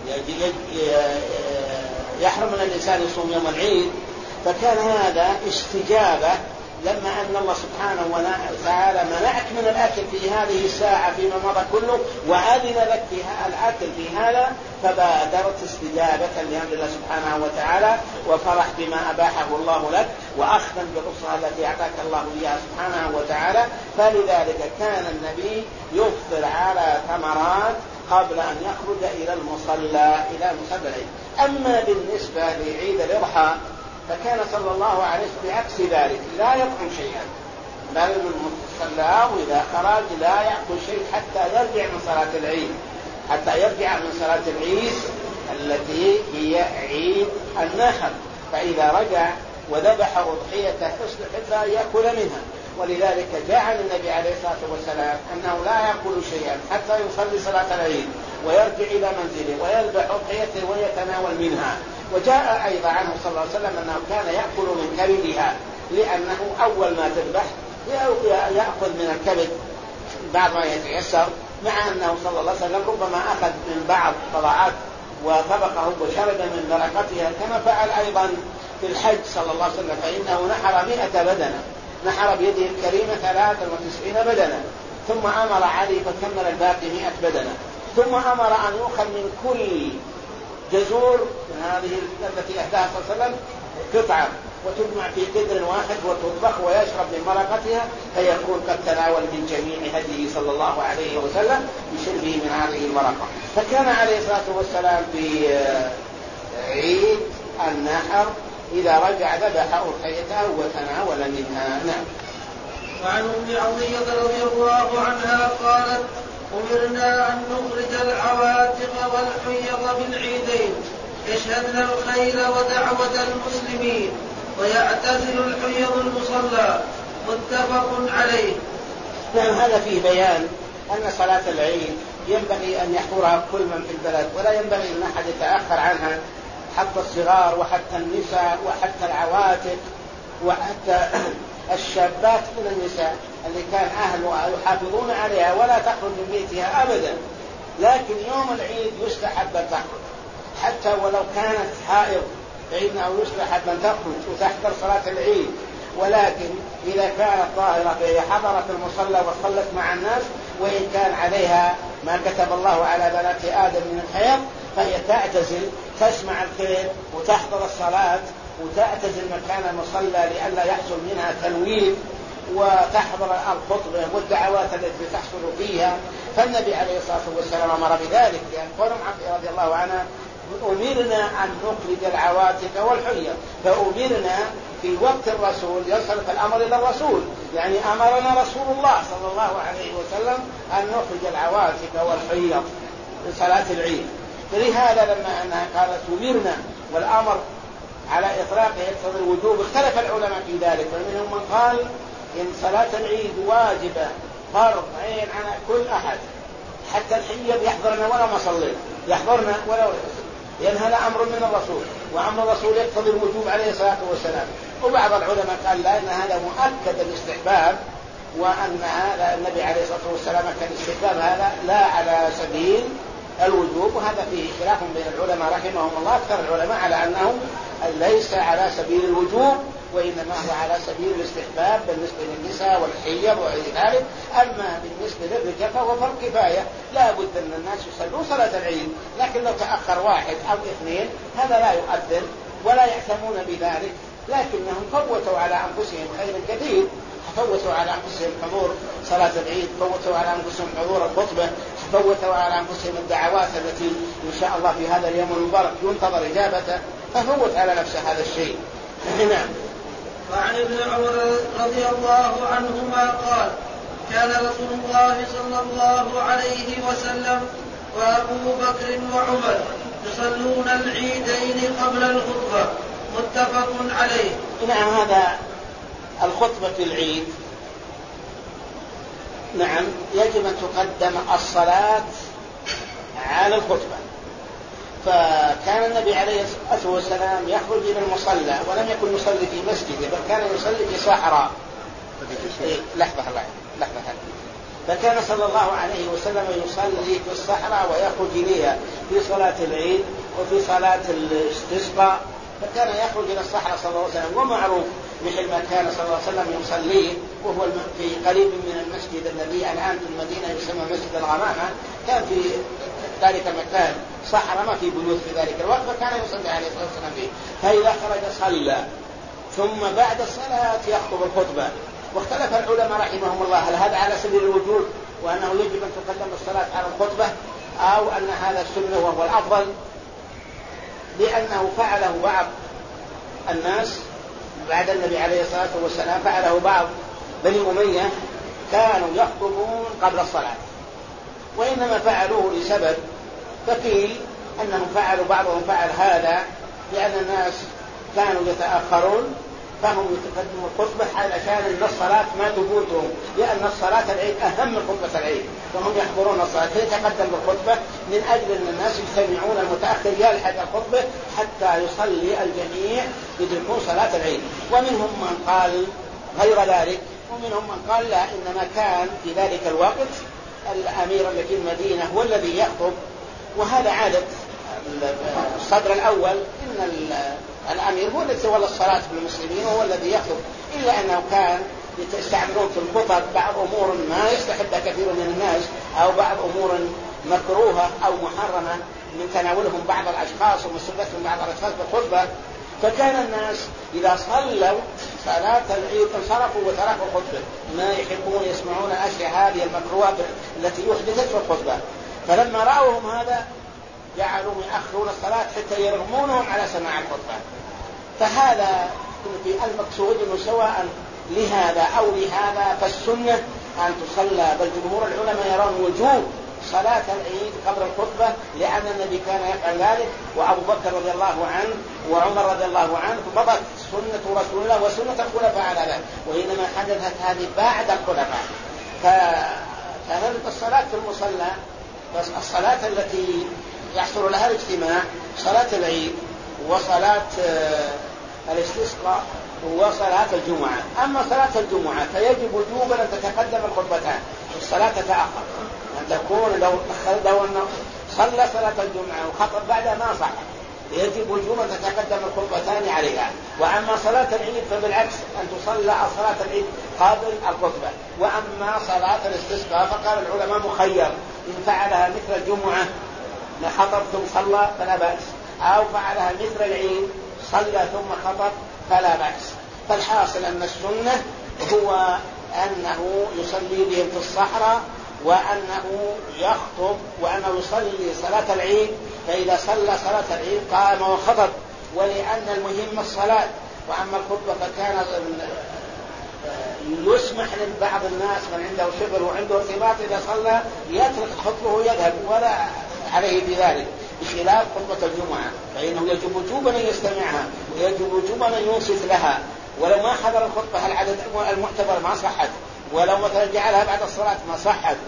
يحرم من الإنسان يصوم يوم العيد، فكان هذا استجابة لما أن الله سبحانه وتعالى منعك من الأكل في هذه الساعة فيما مضى كله، وأذن لك في الأكل في هذا، فبادرت استجابة لأمر الله سبحانه وتعالى، وفرح بما أباحه الله لك، وأخذا بالرخصة التي أعطاك الله إياها سبحانه وتعالى. فلذلك كان النبي يفطر على تمرات قبل أن يخرج إلى المصلى العيد. أما بالنسبة لعيد الأضحى فكان صلى الله عليه وسلم بعكس ذلك لا يطعم شيئا، بل من المصلى وإذا خرج لا يأكل شيء حتى يرجع من صلاة العيد، التي هي عيد النحر. فإذا رجع وذبح أضحيته حتى يأكل منها. ولذلك جعل النبي عليه الصلاة والسلام أنه لا يأكل شيئا حتى يصلي صلاة العيد ويرجع إلى منزله ويذبح أضحيته ويتناول منها. وجاء أيضا عنه صلى الله عليه وسلم أنه كان يأكل من كبدها، لأنه أول ما تذبح يأخذ من الكبد بعد ما يتيسر، مع أنه صلى الله عليه وسلم ربما أخذ من بعض طبعات وطبقه وشرب من مرقتها، كما فعل أيضا في الحج صلى الله عليه وسلم، فإنه نحر 100 بدنة، نحر بيده الكريمة 93 بدنة، ثم أمر علي فكمل الباقي 100 بدنة، ثم أمر أن يؤخذ من كل جزور من هذه التي أهداها صلى الله عليه وسلم قطعة وتجمع في قدر واحد وتطبخ ويشرب من مرقتها، فيكون قد تناول من جميع هديه صلى الله عليه وسلم بشربه من هذه المرقة. فكان عليه الصلاة والسلام في عيد النحر إذا رجع ذبح أضحيته وتناول منها. نعم. وعن أم عطية رضي الله عنها قالت: أمرنا أن نخرج العواتق والحيض بالعيدين يشهدن الخير ودعوة المسلمين ويعتزل الحيض المصلى. متفق عليه. نعم. هذا فيه بيان أن صلاة العيد ينبغي أن يحضرها كل من في البلد، ولا ينبغي أن أحد يتأخر عنها، حتى الصغار وحتى النساء وحتى العواتق وحتى الشابات من النساء اللي كان أهلها يحافظون عليها ولا تخرج من بيتها أبدا، لكن يوم العيد يستحب أن تخرج حتى ولو كانت حائض، فإنه يستحب أن تخرج وتحضر صلاة العيد. ولكن إذا كانت طاهرة فهي حضرت المصلى وصلت مع الناس، وإن كان عليها ما كتب الله على بنات آدم من الحيض فهي تعتزل، تسمع الخير وتحضر الصلاة وتعتزل مكان المصلى لئلا يحصل منها تنوير، وتحضر الخطبة والدعوات التي تحصل فيها. فالنبي عليه الصلاة والسلام أمر بذلك، لأن قول عائشة رضي الله عنها: أمرنا أن نخرج العواتق والحيض، فأمرنا في وقت الرسول يصرف الأمر إلى الرسول، يعني أمرنا رسول الله صلى الله عليه وسلم أن نخرج العواتق والحيض لصلاة العيد. فلهذا لما أنها قالت أمرنا والأمر على إطلاقه يقتضي الوجوب، اختلف العلماء في ذلك، فمنهم من قال إن صلاة العيد واجبة فرض عين على كل أحد، حتى الحيض يحضرنا ولا مصلي، يحضرنا ولا يصلي، لأن هذا أمر من الرسول، وأمر الرسول يقتضي الوجوب عليه الصلاة والسلام. وبعض العلماء قال لا، إن هذا مؤكد الاستحباب، وأن هذا النبي عليه الصلاة والسلام كان الاستحباب هذا لا على سبيل الوجوب، وهذا فيه خلاف بين العلماء رحمهم الله. أكثر العلماء على أنه ليس على سبيل الوجوب، وإنما هو على سبيل الاستحباب بالنسبة للنساء والحيض وغير ذلك. أما بالنسبة للرجال فهو فرض كفاية، لا بد أن الناس يصلوا صلاة العيد، لكن لو تأخر واحد أو اثنين هذا لا يؤثر ولا يعتمون بذلك، لكنهم فوتوا على أنفسهم خير كثير، فوتوا على أنفسهم حضور صلاة العيد، فوتوا على أنفسهم حضور الخطبة، فوتوا على أنفسهم الدعوات التي إن شاء الله في هذا اليوم المبارك ينتظر إجابته، ففوت على نفسه هذا الشيء. نعم. وعن ابن عمر رضي الله عنهما قال: كان رسول الله صلى الله عليه وسلم وأبو بكر وعمر يصلون العيدين قبل الخطبة. متفق عليه. نعم. هذا الخطبة في العيد نعم يجب أن تقدم الصلاة على الخطبة، فكان النبي عليه الصلاة والسلام يخرج إلى المصلى ولم يكن يصلي في مسجده، بل كان يصلي في صحراء. لحظة فكان صلى الله عليه وسلم يصلي في الصحراء ويخرج إليها في صلاة العيد وفي صلاة الاستسقاء، فكان يخرج إلى الصحراء صلى الله عليه وسلم. ومعروف مثل ما كان صلى الله عليه وسلم يصليه وهو في قريب من المسجد الذي الآن في المدينة يسمى مسجد الغمامة، كان في ذلك المكان صحراء ما في بيوت في ذلك الوقت، فكان يصلي عليه الصلاة والسلام فيه. فإذا خرج صلى، ثم بعد الصلاة يخطب الخطبة. واختلف العلماء رحمهم الله هل هذا على سبيل الوجوب وأنه يجب أن تقدم الصلاة على الخطبة، أو أن هذا السنة وهو الأفضل، لأنه فعله بعض الناس بعد النبي عليه الصلاة والسلام، فعله بعض بني أمية كانوا يخطبون قبل الصلاة، وإنما فعلوه لسبب، فقيل أنهم فعلوا بعضهم فعل هذا لأن الناس كانوا يتأخرون فهم يتقدموا الخطبة علشان أن الصلاة ما تفوتهم، لأن الصلاة العيد أهم من خطبة العيد، فهم يحضرون الصلاة فيتقدم بالخطبة من أجل أن الناس يجتمعون المتأخر يلحق الخطبة حتى يصلي الجميع يدركون صلاة العيد. ومنهم من قال غير ذلك، ومنهم من قال لا، إنما كان في ذلك الوقت الأمير الذي في المدينة هو الذي يخطب، وهذا عادة الصدر الأول، إن الأمير هو الذي تولى الصلاة بالمسلمين وهو الذي يخطب، إلا أنه كان يستعملون في الخطب بعض أمور ما يستحبها كثير من الناس، أو بعض أمور مكروهة أو محرمة من تناولهم بعض الأشخاص ومسبتهم بعض الأشخاص بالخطبة. فكان الناس إذا صلوا صلاة العيد انصرفوا وتركوا الخطبة، ما يحبون يسمعون الأشياء هذه المكروهات التي يحدثت في الخطبة. فلما رأوهم هذا جعلوا يأخرون الصلاة حتى يرغمونهم على سماع الخطبة. فهذا في المقصود أنه سواء لهذا أو لهذا فالسنة أن تصلى، بل جمهور العلماء يرون وجوب صلاة العيد قبل الخطبة، لأن النبي كان يفعل ذلك، وأبو بكر رضي الله عنه وعمر رضي الله عنه، فمضت سنة رسول الله وسنة الخلفاء على ذلك، وإنما حدثت هذه بعد الخلفاء. فكانت الصلاة في المصلى، بس الصلاة التي يحصل لها الاجتماع صلاة العيد وصلاة الاستسقاء وصلاة الجمعة. أما صلاة الجمعة فيجب وجوبا أن تتقدم الخطبتان، الصلاة تتأخر، أن تكون لو صلى صلاة الجمعة وخطب بعدها ما صح، يجب وجوبا أن تتقدم الخطبتان عليها. وأما صلاة العيد فبالعكس أن تصلى صلاة العيد قبل الخطبة. وأما صلاة الاستسقاء فقال العلماء مخير، إن فعلها مثل الجمعة خطب ثم صلى فلا بأس، أو فعلها مثل العيد صلى ثم خطب فلا بأس. فالحاصل أن السنة هو أنه يصلي بهم في الصحراء، وأنه يخطب، وأنه يصلي صلاة العيد، فإذا صلى صلاة العيد قام وخطب، ولأن المهم الصلاة. وأما الخطبة فكان يسمح لبعض الناس من عنده شغل وعنده ارتباط إذا صلى يترك خطبه ويذهب ولا عليه بذلك، بخلاف خطبة الجمعة فإنه يجب وجوبا أن يستمعها، ويجب وجوبا أن ينصت لها، ولو ما حضر الخطبة العدد المعتبر ما صحت، ولو مثلا جعلها بعد الصلاة ما صحت.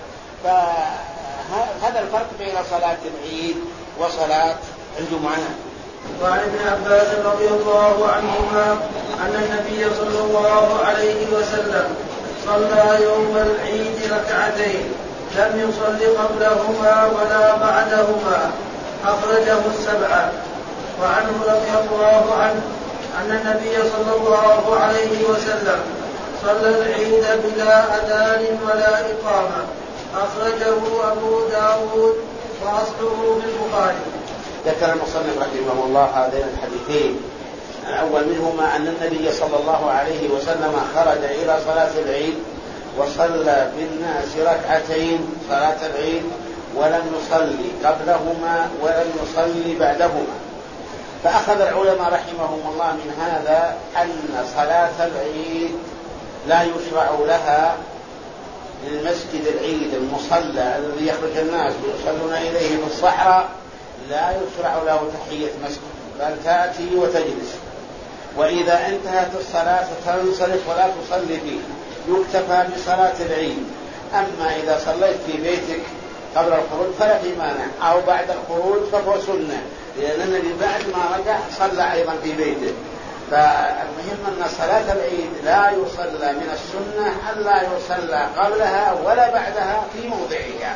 فهذا الفرق بين صلاة العيد وصلاة الجمعة. وعن ابن عباس رضي الله عنهما أن النبي صلى الله عليه وسلم صلى يوم العيد ركعتين لم يصل قبلهما ولا بعدهما، أخرجه السبعة. وعنه رضي الله عنه أن النبي صلى الله عليه وسلم صلى العيد بلا أذان ولا إقامة، أخرجه أبو داود وأصله في البخاري. ذكر المصنف رحمه الله هذين الحديثين، الأول منهما أن النبي صلى الله عليه وسلم خرج إلى صلاة العيد وصلى بالناس ركعتين صلاة العيد، ولم يصلي قبلهما ولم يصلي بعدهما. فأخذ العلماء رحمهم الله من هذا أن صلاة العيد لا يشرع لها للمسجد العيد المصلى الذي يخرج الناس ويصلون إليه في الصحراء، لا يشرع له تحية مسجد، بل تأتي وتجلس، وإذا انتهت الصلاة تنصرف ولا تصلي فيه، يكتفى بصلاة العيد. أما إذا صليت في بيتك قبل الخروج فلا في مانع، أو بعد الخروج فهو سنة، لأن النبي بعد ما رجع صلى أيضا في بيته. فالمهم أن صلاة العيد لا يصلى من السنة ألا يصلى قبلها ولا بعدها في موضعها.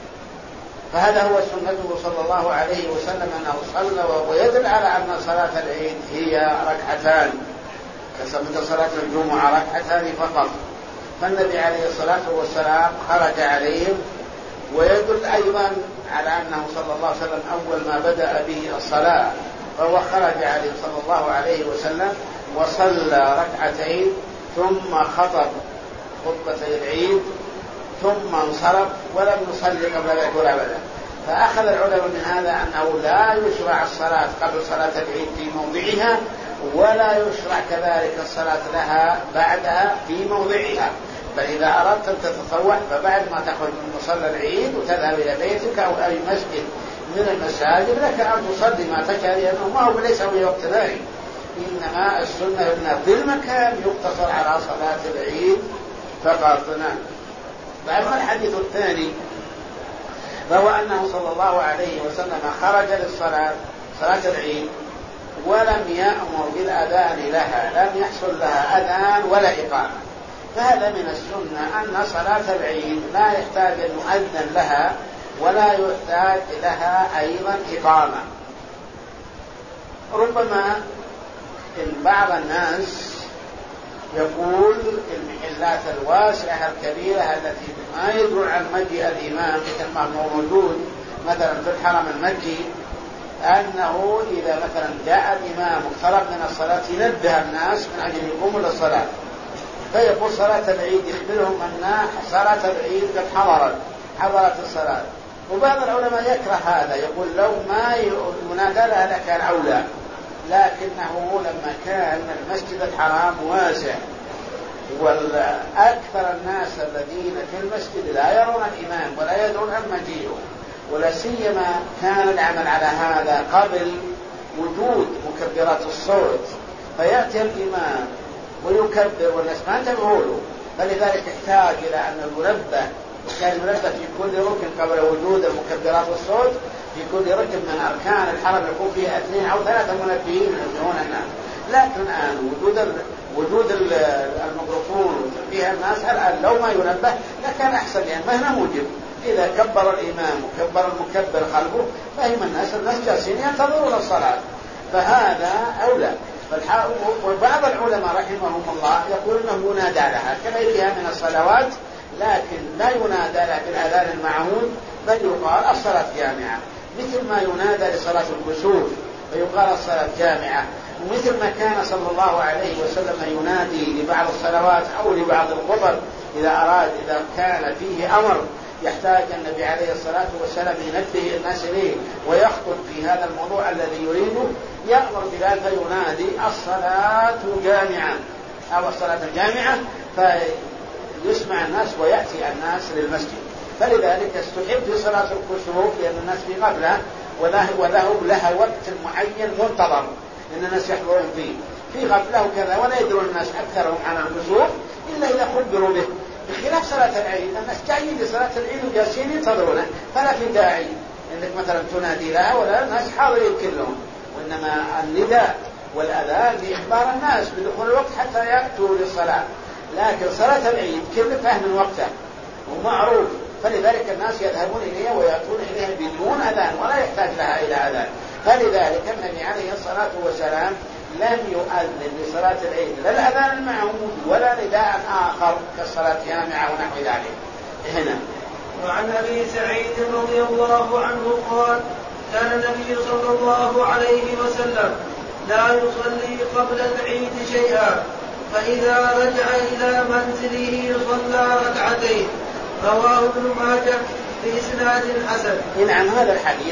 فهذا هو سنته صلى الله عليه وسلم أنه صلى، ويدل على أن صلاة العيد هي ركعتان كسبت صلاة الجمعة ركعتان فقط. فالنبي عليه الصلاة والسلام خرج عليهم، ويدل أيضا على أنه صلى الله عليه وسلم أول ما بدأ به الصلاة فهو خرج عليه صلى الله عليه وسلم وصلى ركعتين ثم خطب خطبة العيد ثم انصرف ولم يصلي قبل ذلك ولا بعده. فأخذ العلماء من هذا أنه لا يشرع الصلاة قبل صلاة العيد في موضعها، ولا يشرع كذلك الصلاة لها بعدها في موضعها. فإذا أردت أن تتطوع فبعد ما تخرج من مصلى العيد وتذهب إلى بيتك أو أي مسجد من المساجد لك أن تصلي ما تشاء، لأنه ما هو ليس هو وقت ناري، إنما السنة أن في المكان يقتصر على صلاة العيد فقط. أما الحديث الثاني فهو أنه صلى الله عليه وسلم خرج للصلاة صلاة العيد ولم يأمر بالأذان لها، لم يحصل لها أذان ولا إقامة، فهذا من السنة أن صلاة العيد لا يحتاج أن يؤذن لها ولا يحتاج لها أيضا إقامة. ربما بعض الناس يقول المحلات الواسعة الكبيرة التي ما يدل عن مجيء الإمام مثل ما هو موجود مثلا في الحرم المكي، أنه إذا مثلا جاء الإمام واقترب من الصلاة ينبه الناس من أجل يقوموا للصلاة، فيقول صلاة العيد يخبرهم أن صلاة العيد قد حضرت الصلاة. وبعض العلماء يكره هذا، يقول لو ما ينادى لها لكان أولى، لكنه لما كان المسجد الحرام واسع والأكثر الناس الذين في المسجد لا يرون الإمام ولا يدرون عن مجيئه، ولا سيما كان العمل على هذا قبل وجود مكبرات الصوت، فيأتي الإمام ويكبر والناس ما انتبهوا له، فلذلك احتاج إلى أن المنبه، وكان المنبه في كل ركن قبل وجود المكبرات الصوت، في كل ركن من أركان الحرم يكون فيها 2 أو 3 منبهين ينبهون الناس. لكن الآن وجود الميكروفون فيها الناس الآن لو ما ينبه لكان أحسن، لأن مهما موجب إذا كبر الإمام وكبر المكبر خلفه فهم الناس جالسين ينتظرون الصلاة، فهذا أولى. وبعض العلماء رحمهم الله يقول أنه ينادى لها كغيرها من الصلوات، لكن لا ينادى لها بالأذان المعهود، بل يقال الصلاة جامعة، مثل ما ينادى لصلاة الكسوف فيقال الصلاة جامعة، ومثل ما كان صلى الله عليه وسلم ينادي لبعض الصلوات أو لبعض الخطب إذا كان فيه أمر يحتاج النبي عليه الصلاة والسلام ينبه الناس إليه ويخطب في هذا الموضوع الذي يريده، يأمر بذلك فينادي الصلاة جامعة أو الصلاة الجامعة، فيسمع الناس ويأتي الناس للمسجد. فلذلك استحب في صلاة الكسوف لأن الناس في غفلة لها وقت معين منتظر لأن الناس يحضرون فيه في غفلة وكذا، ولا يدرون الناس أكثرهم عن الكسوف إلا إذا خبروا به، بخلاف صلاة العيد الناس جايين لصلاة العيد وجالسين ينتظرونه، فلا في داعي انك مثلا تنادي لها ولا الناس حاضرين كلهم، وانما النداء والاذان لاخبار الناس بدخول الوقت حتى ياتوا للصلاه. لكن صلاة العيد كل فهم وقته ومعروف، فلذلك الناس يذهبون اليها وياتون اليها بدون اذان ولا يحتاج لها الى اذان. فلذلك النبي عليه الصلاه والسلام لم يؤذن لصلاة العيد لا الأذان المعهود ولا نداء آخر كالصلاة جامعة ونحو ذلك. هنا وعن أبي سعيد رضي الله عنه قال كان النبي صلى الله عليه وسلم لا يصلي قبل العيد شيئا، فإذا رجع إلى منزله صلى ركعتين. رواه ابن ماجه بإسناد حسن. نعم، هذا الحديث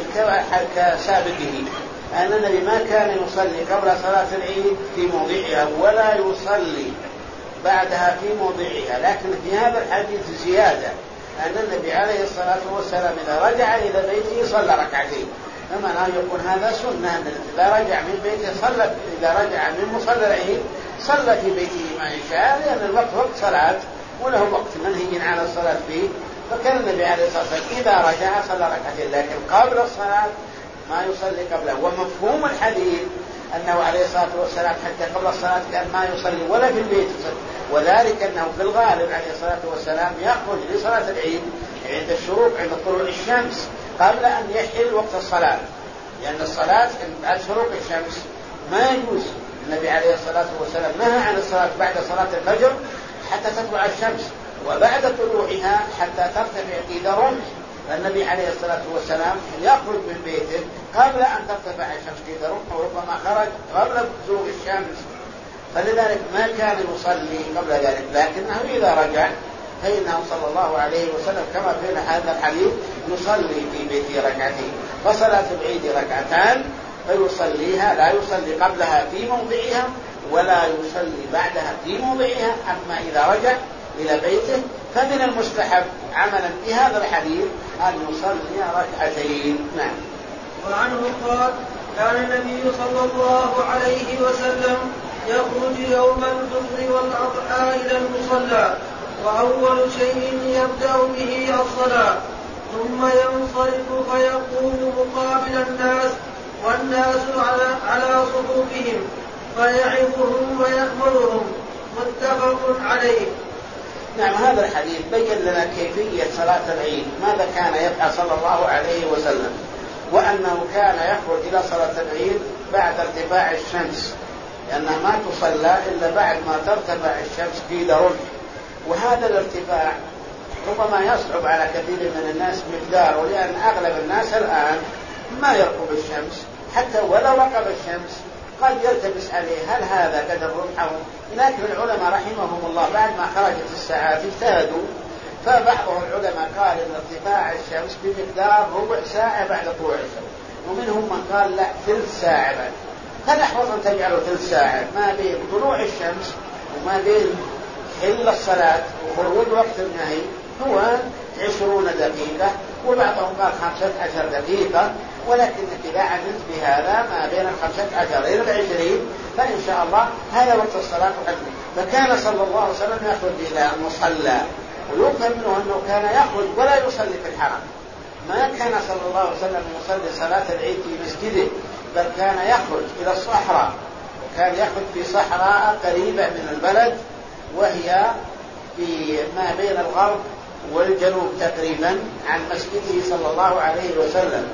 كسابقه أن النبي ما كان يصلي قبل صلاة العيد في موضعها ولا يصلي بعدها في موضعها، لكن في هذا الحديث زيادة أن النبي عليه الصلاة والسلام إذا رجع إلى بيته صلى ركعتين، فمعناه يكون هذا سنة، إذا رجع من بيته صلى، إذا رجع من مصلى العيد صلى في بيته ما يشاء، لأن الوقت وقت صلاة وله وقت منهي عن الصلاة فيه. فكان النبي عليه الصلاة والسلام إذا رجع صلى ركعتين، لكن قبل الصلاة ما يصلي قبله. ومفهوم الحديث أنه عليه الصلاة والسلام حتى قبل الصلاة كان ما يصلي ولا في البيت يصلي، وذلك أنه في الغالب عليه الصلاة والسلام يخرج لصلاة العيد عند الشروق عند طلوع الشمس قبل أن يحل وقت الصلاة، لأن الصلاة بعد شروق الشمس ما يجوز. النبي عليه الصلاة والسلام نهى عن الصلاة بعد صلاة الفجر حتى تطلع الشمس، وبعد طلوعها حتى ترتفع قيد رمح. النبي عليه الصلاة والسلام يخرج من بيته قبل أن ترتفع الشمس قيد رمح، وربما خرج قبل بزوغ الشمس، فلذلك ما كان يصلي قبل ذلك. لكنه إذا رجع فإنه صلى الله عليه وسلم كما في هذا الحديث يصلي في بيته ركعتين، فصلاة العيد ركعتان فيصليها، لا يصلي قبلها في موضعها ولا يصلي بعدها في موضعها. أما إذا رجع إلى بيته فمن المستحب عملا بهذا الحديث أن يصلي ركعتين. نعم. وعنه قال كان النبي صلى الله عليه وسلم يخرج يوم الفطر والأضحى إلى المصلى وأول شيء يبدأ به الصلاة ثم ينصرف فيقوم مقابل الناس والناس على صفوفهم فيعظهم ويأمرهم. متفق عليه. نعم، هذا الحديث بين لنا كيفية صلاة العيد، ماذا كان يفعل صلى الله عليه وسلم، وأنه كان يخرج إلى صلاة العيد بعد ارتفاع الشمس، لأنها ما تصلى إلا بعد ما ترتفع الشمس في درج، وهذا الارتفاع ربما يصعب على كثير من الناس مقداره، لأن أغلب الناس الآن ما يرقب الشمس، حتى ولو رقب الشمس قد يلتبس عليه هل هذا قدر رمحه. لكن العلماء رحمهم الله بعد ما خرجت الساعات اجتهدوا، فبعضهم العلماء قال ان ارتفاع الشمس بمقدار ربع ساعة بعد طلوع الشمس، ومنهم من قال لا ثلث ساعة بعد. فالأحوط أن تجعلوا ثلث ساعة ما بين طلوع الشمس وما بين حل الصلاة وخروج وقت النهي هو 20 دقيقة، وبعضهم قال 15 دقيقة، ولكنك إذا عملت بهذا ما بين 15 إلى 20 فإن شاء الله هذا وقت الصلاة حتما. فكان صلى الله عليه وسلم يخرج إلى المصلى، ويفهم منه أنه كان يخرج ولا يصلي في الحرم. ما كان صلى الله عليه وسلم يصلي صلاة العيد في مسجده، بل كان يخرج إلى الصحراء، وكان يخرج في صحراء قريبة من البلد، وهي في ما بين الغرب والجنوب تقريبا عن مسجده صلى الله عليه وسلم.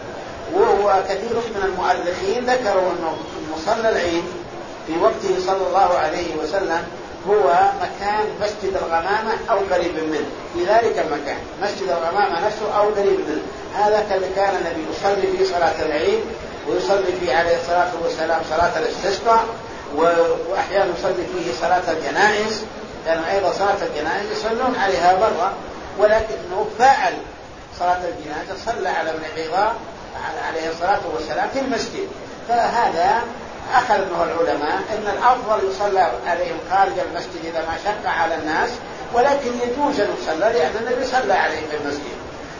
وهو كثير من المؤرخين ذكروا أنه مصلى العيد في وقته صلى الله عليه وسلم هو مكان مسجد الغمامة أو قريب منه، في ذلك المكان مسجد الغمامة نفسه أو قريب منه. هذا كان النبي يصلي في صلاة العيد، ويصلي فيه عليه الصلاة والسلام صلاة الاستسقاء، وأحيانا يصلي فيه صلاة الجنائز، لأن أيضا صلاة الجنائز يصلون عليها برا، ولكنه فعل صلاة الجنازة صلى على ابن حيضاء عليه الصلاة والسلام في المسجد. فهذا أخذ منه العلماء أن الأفضل يصلى عليهم خارج المسجد إذا ما شق على الناس، ولكن يجوز أن يصلى لأن النبي صلى عليه في المسجد.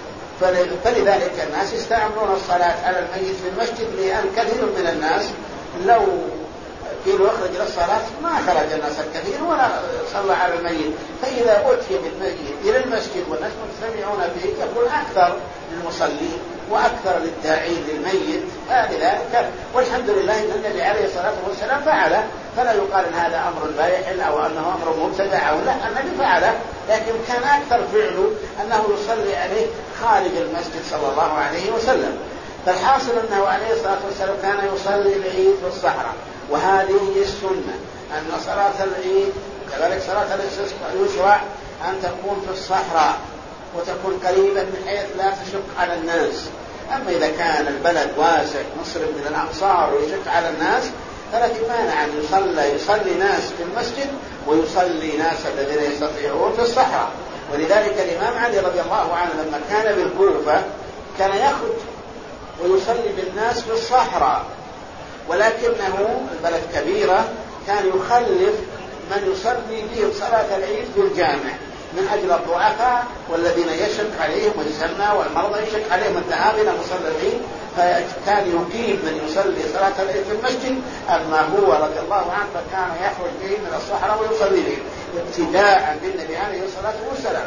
فلذلك الناس يستعملون الصلاة على الميت في المسجد، لأن كثير من الناس لو قيلوا يخرج للصلاة ما خرج الناس الكثير ولا صلى على الميت، فإذا أتي بالميت إلى المسجد والناس مجتمعون فيه يكون أكثر للمصلين وأكثر للداعين للميت. لذلك والحمد لله أن النبي عليه الصلاة والسلام فعله، فلا يقال أن هذا أمر بايح أو أنه أمر مبتدع أو لا، النبي فعله، لكن كان أكثر فعله أنه يصلي عليه خارج المسجد صلى الله عليه وسلم. فالحاصل أنه عليه الصلاة والسلام كان يصلي العيد في الصحراء، وهذه هي السنة، أن صلاة العيد كذلك صلاة الاستسقاء يشرع أن تكون في الصحراء وتكون قريبا من حيث لا تشق على الناس. أما إذا كان البلد واسع مصر من الأمصار ويشق على الناس فلا مانع أن يصلي ناس في المسجد ويصلي ناس الذين يستطيعون في الصحراء. ولذلك الإمام علي رضي الله عنه لما كان بالكوفة كان يخرج ويصلي بالناس في الصحراء، ولكنه البلد كبيرة كان يخلف من يصلي بهم صلاة العيد في الجامع من أجل الضعفاء والذين يشق عليهم ويسمى والمرضى يشق عليهم الذهاب إلى مصلى العيد، فكان يقيم من يصلي صلاة العيد في المسجد. أما هو رضي الله عنه فكان يخرج بهم من الصحراء ويصلي بهم ابتداء بالنبي عليه الصلاة والسلام.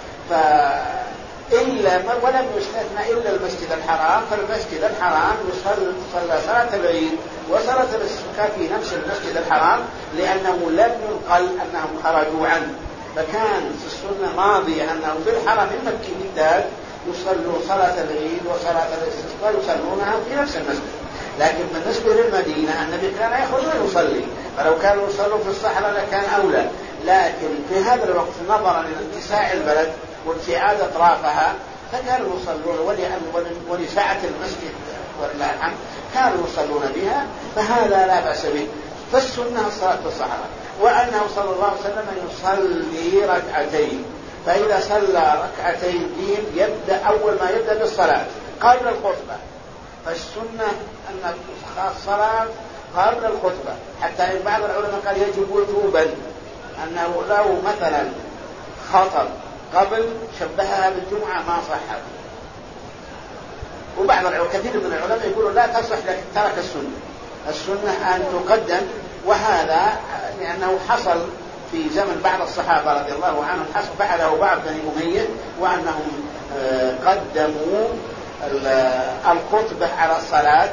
ولم يستثنى إلا المسجد الحرام، فالمسجد الحرام صلى صلاة العيد وصلاة الاستسقاء في نفس المسجد الحرام، لأنه لم ينقل أنهم خرجوا عنه، فكان في السنة ماضية أنهم في الحرم المكي بالذات يصلوا صلاة العيد وصلاة الاستسقاء يصلونها في نفس المسجد. لكن بالنسبة للمدينة النبي كان يخرج ويصلي، فلو كانوا يصلوا في الصحراء لكان أولى. لكن في هذا الوقت نظرا لاتساع البلد وابتعاد أطرافها فكانوا يصلون، ولسعة المسجد والملحم كانوا يصلون بها، فهذا لا بأس به. فالسنة الصلاة في الصحراء، وأنه صلى الله عليه وسلم يصلي ركعتين، فإذا صلى ركعتين يبدأ أول ما يبدأ بالصلاة قبل الخطبة. فالسنة أن الصلاة قبل الخطبة، حتى إن بعض العلماء قال يجب وجوبا أنه لو مثلا خطب قبل شبهها بالجمعة ما صحت، كثير من العلماء يقولوا لا تصح لك ترك السنة أن تقدم، وهذا لأنه حصل في زمن بعض الصحابة رضي الله عنهم، فعله بعض بني أمية، وأنهم قدموا الخطبة على الصلاة،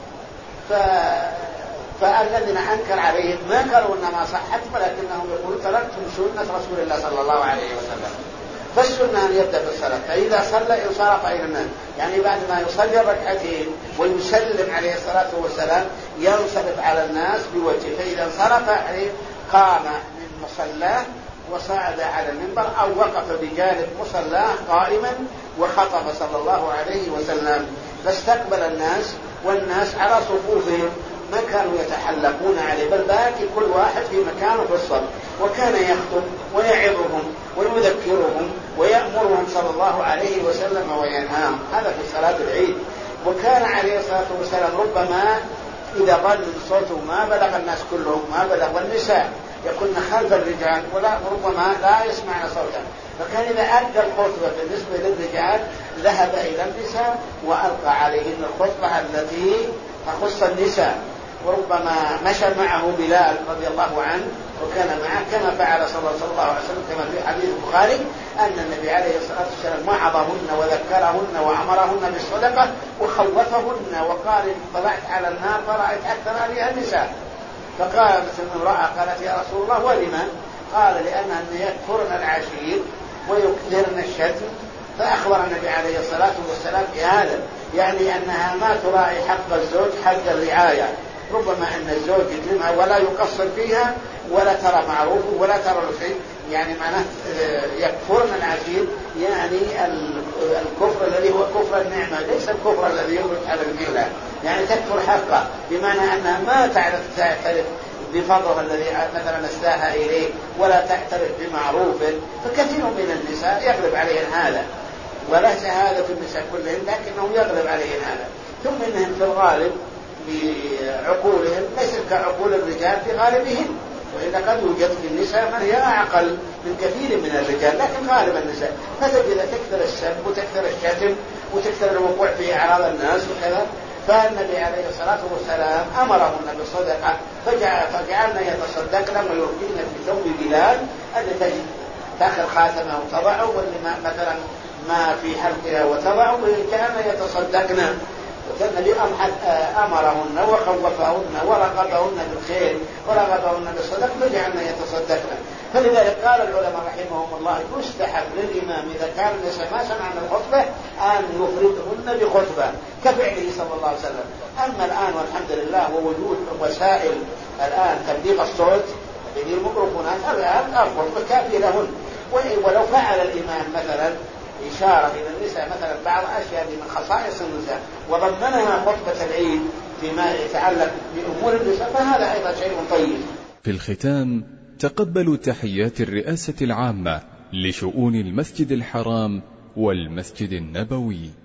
فالذين أنكر عليهم ما قالوا إنما صحت، ولكنهم يقولون تركتم سنة رسول الله صلى الله عليه وسلم. فالسنة أن يبدأ بالصلاة، فإذا صلى انصرف إلى الناس، يعني بعد ما يصلي الركعتين ويسلم عليه الصلاة والسلام ينصرف على الناس بوجهه، فإذا انصرف عليه قام من مصلاه وصعد على المنبر أو وقف بجانب مصلاه قائما وخطب صلى الله عليه وسلم، فاستقبل الناس والناس على صفوفهم ما كانوا يتحلقون عليه، بل باقي كل واحد في مكانه في الصف، وكان يخطب ويعظهم ويذكرهم ويأمرهم صلى الله عليه وسلم وينهاهم. هذا في صلاة العيد. وكان عليه الصلاة والسلام ربما إذا ظن صوته ما بلغ الناس كلهم، ما بلغ النساء يكون خلف الرجال وربما لا يسمعن صوته، فكان إذا أدى الخطبة بالنسبة للرجال ذهب إلى النساء وألقى عليهن الخطبة التي تخص النساء. وربما مشى معه بلال رضي الله عنه وكان معه، كما فعل صلى الله عليه وسلم كما في حديث البخاري أن النبي عليه الصلاة والسلام وعظهن وذكرهن وأمرهن بالصدقة وخوفهن، وقال طلعت على النار فرأيت أكثر أهلها النساء، فقالت امرأة قالت يا رسول الله ولما؟ قال لأنهن يكفرن العشير ويكثرن الشتم، فأخبر النبي عليه الصلاة والسلام بهذا، يعني أنها ما تراعي حق الزوج حق الرعاية، ربما أن الزوج يتمها ولا يقصر فيها ولا ترى معروف ولا ترى شيء، يعني معناه يكفرن العشير، يعني الكفر الذي هو كفر النعمة، ليس الكفر الذي يخرج على الملة، يعني تكفر حقه، بمعنى أنها ما تعترف بفضله الذي مثلا استاها إليه ولا تعترف بمعروفه. فكثير من النساء يغلب عليهن هذا، وليس هذا في النساء كلهم لكنه يغلب عليهن هذا، ثم إنهم في الغالب بعقولهم ليس كعقول الرجال في غالبهم، وإذا قد يوجد في النساء من هي أعقل من كثير من الرجال، لكن غالب النساء فتجد تكثر السب وتكثر الشتم وتكثر الوقوع في أعراض الناس وكذا. فالنبي عليه الصلاة والسلام أمرهن بالصدقة فجعلنا يتصدقن ويركين في ثوب بلال، التي تأخذ خاتمه وتضعه، واللي مثلا ما في حلقها وتضعه، وكان يتصدقن. فالنبي أمرهن وخوفهن ورغبهن بالخير ورغبهن بالصدق فجعلنا يتصدقن. فلذلك قال العلماء رحمهم الله يستحب للإمام إذا كان النساء ما سمعن الخطبة أن يفردهن بخطبة كفعله صلى الله عليه وسلم. أما الآن والحمد لله ووجود وسائل الآن تبليغ الصوت بالميكروفونات، الآن الخطبة كافية لهن. ولو فعل الإمام مثلا إشارة إلى النساء مثلا بعض أشياء من خصائص النساء وضمنها خطبة العيد فيما يتعلق بأمور النساء فهذا أيضا شيء طيب. في الختام تقبلوا تحيات الرئاسة العامة لشؤون المسجد الحرام والمسجد النبوي.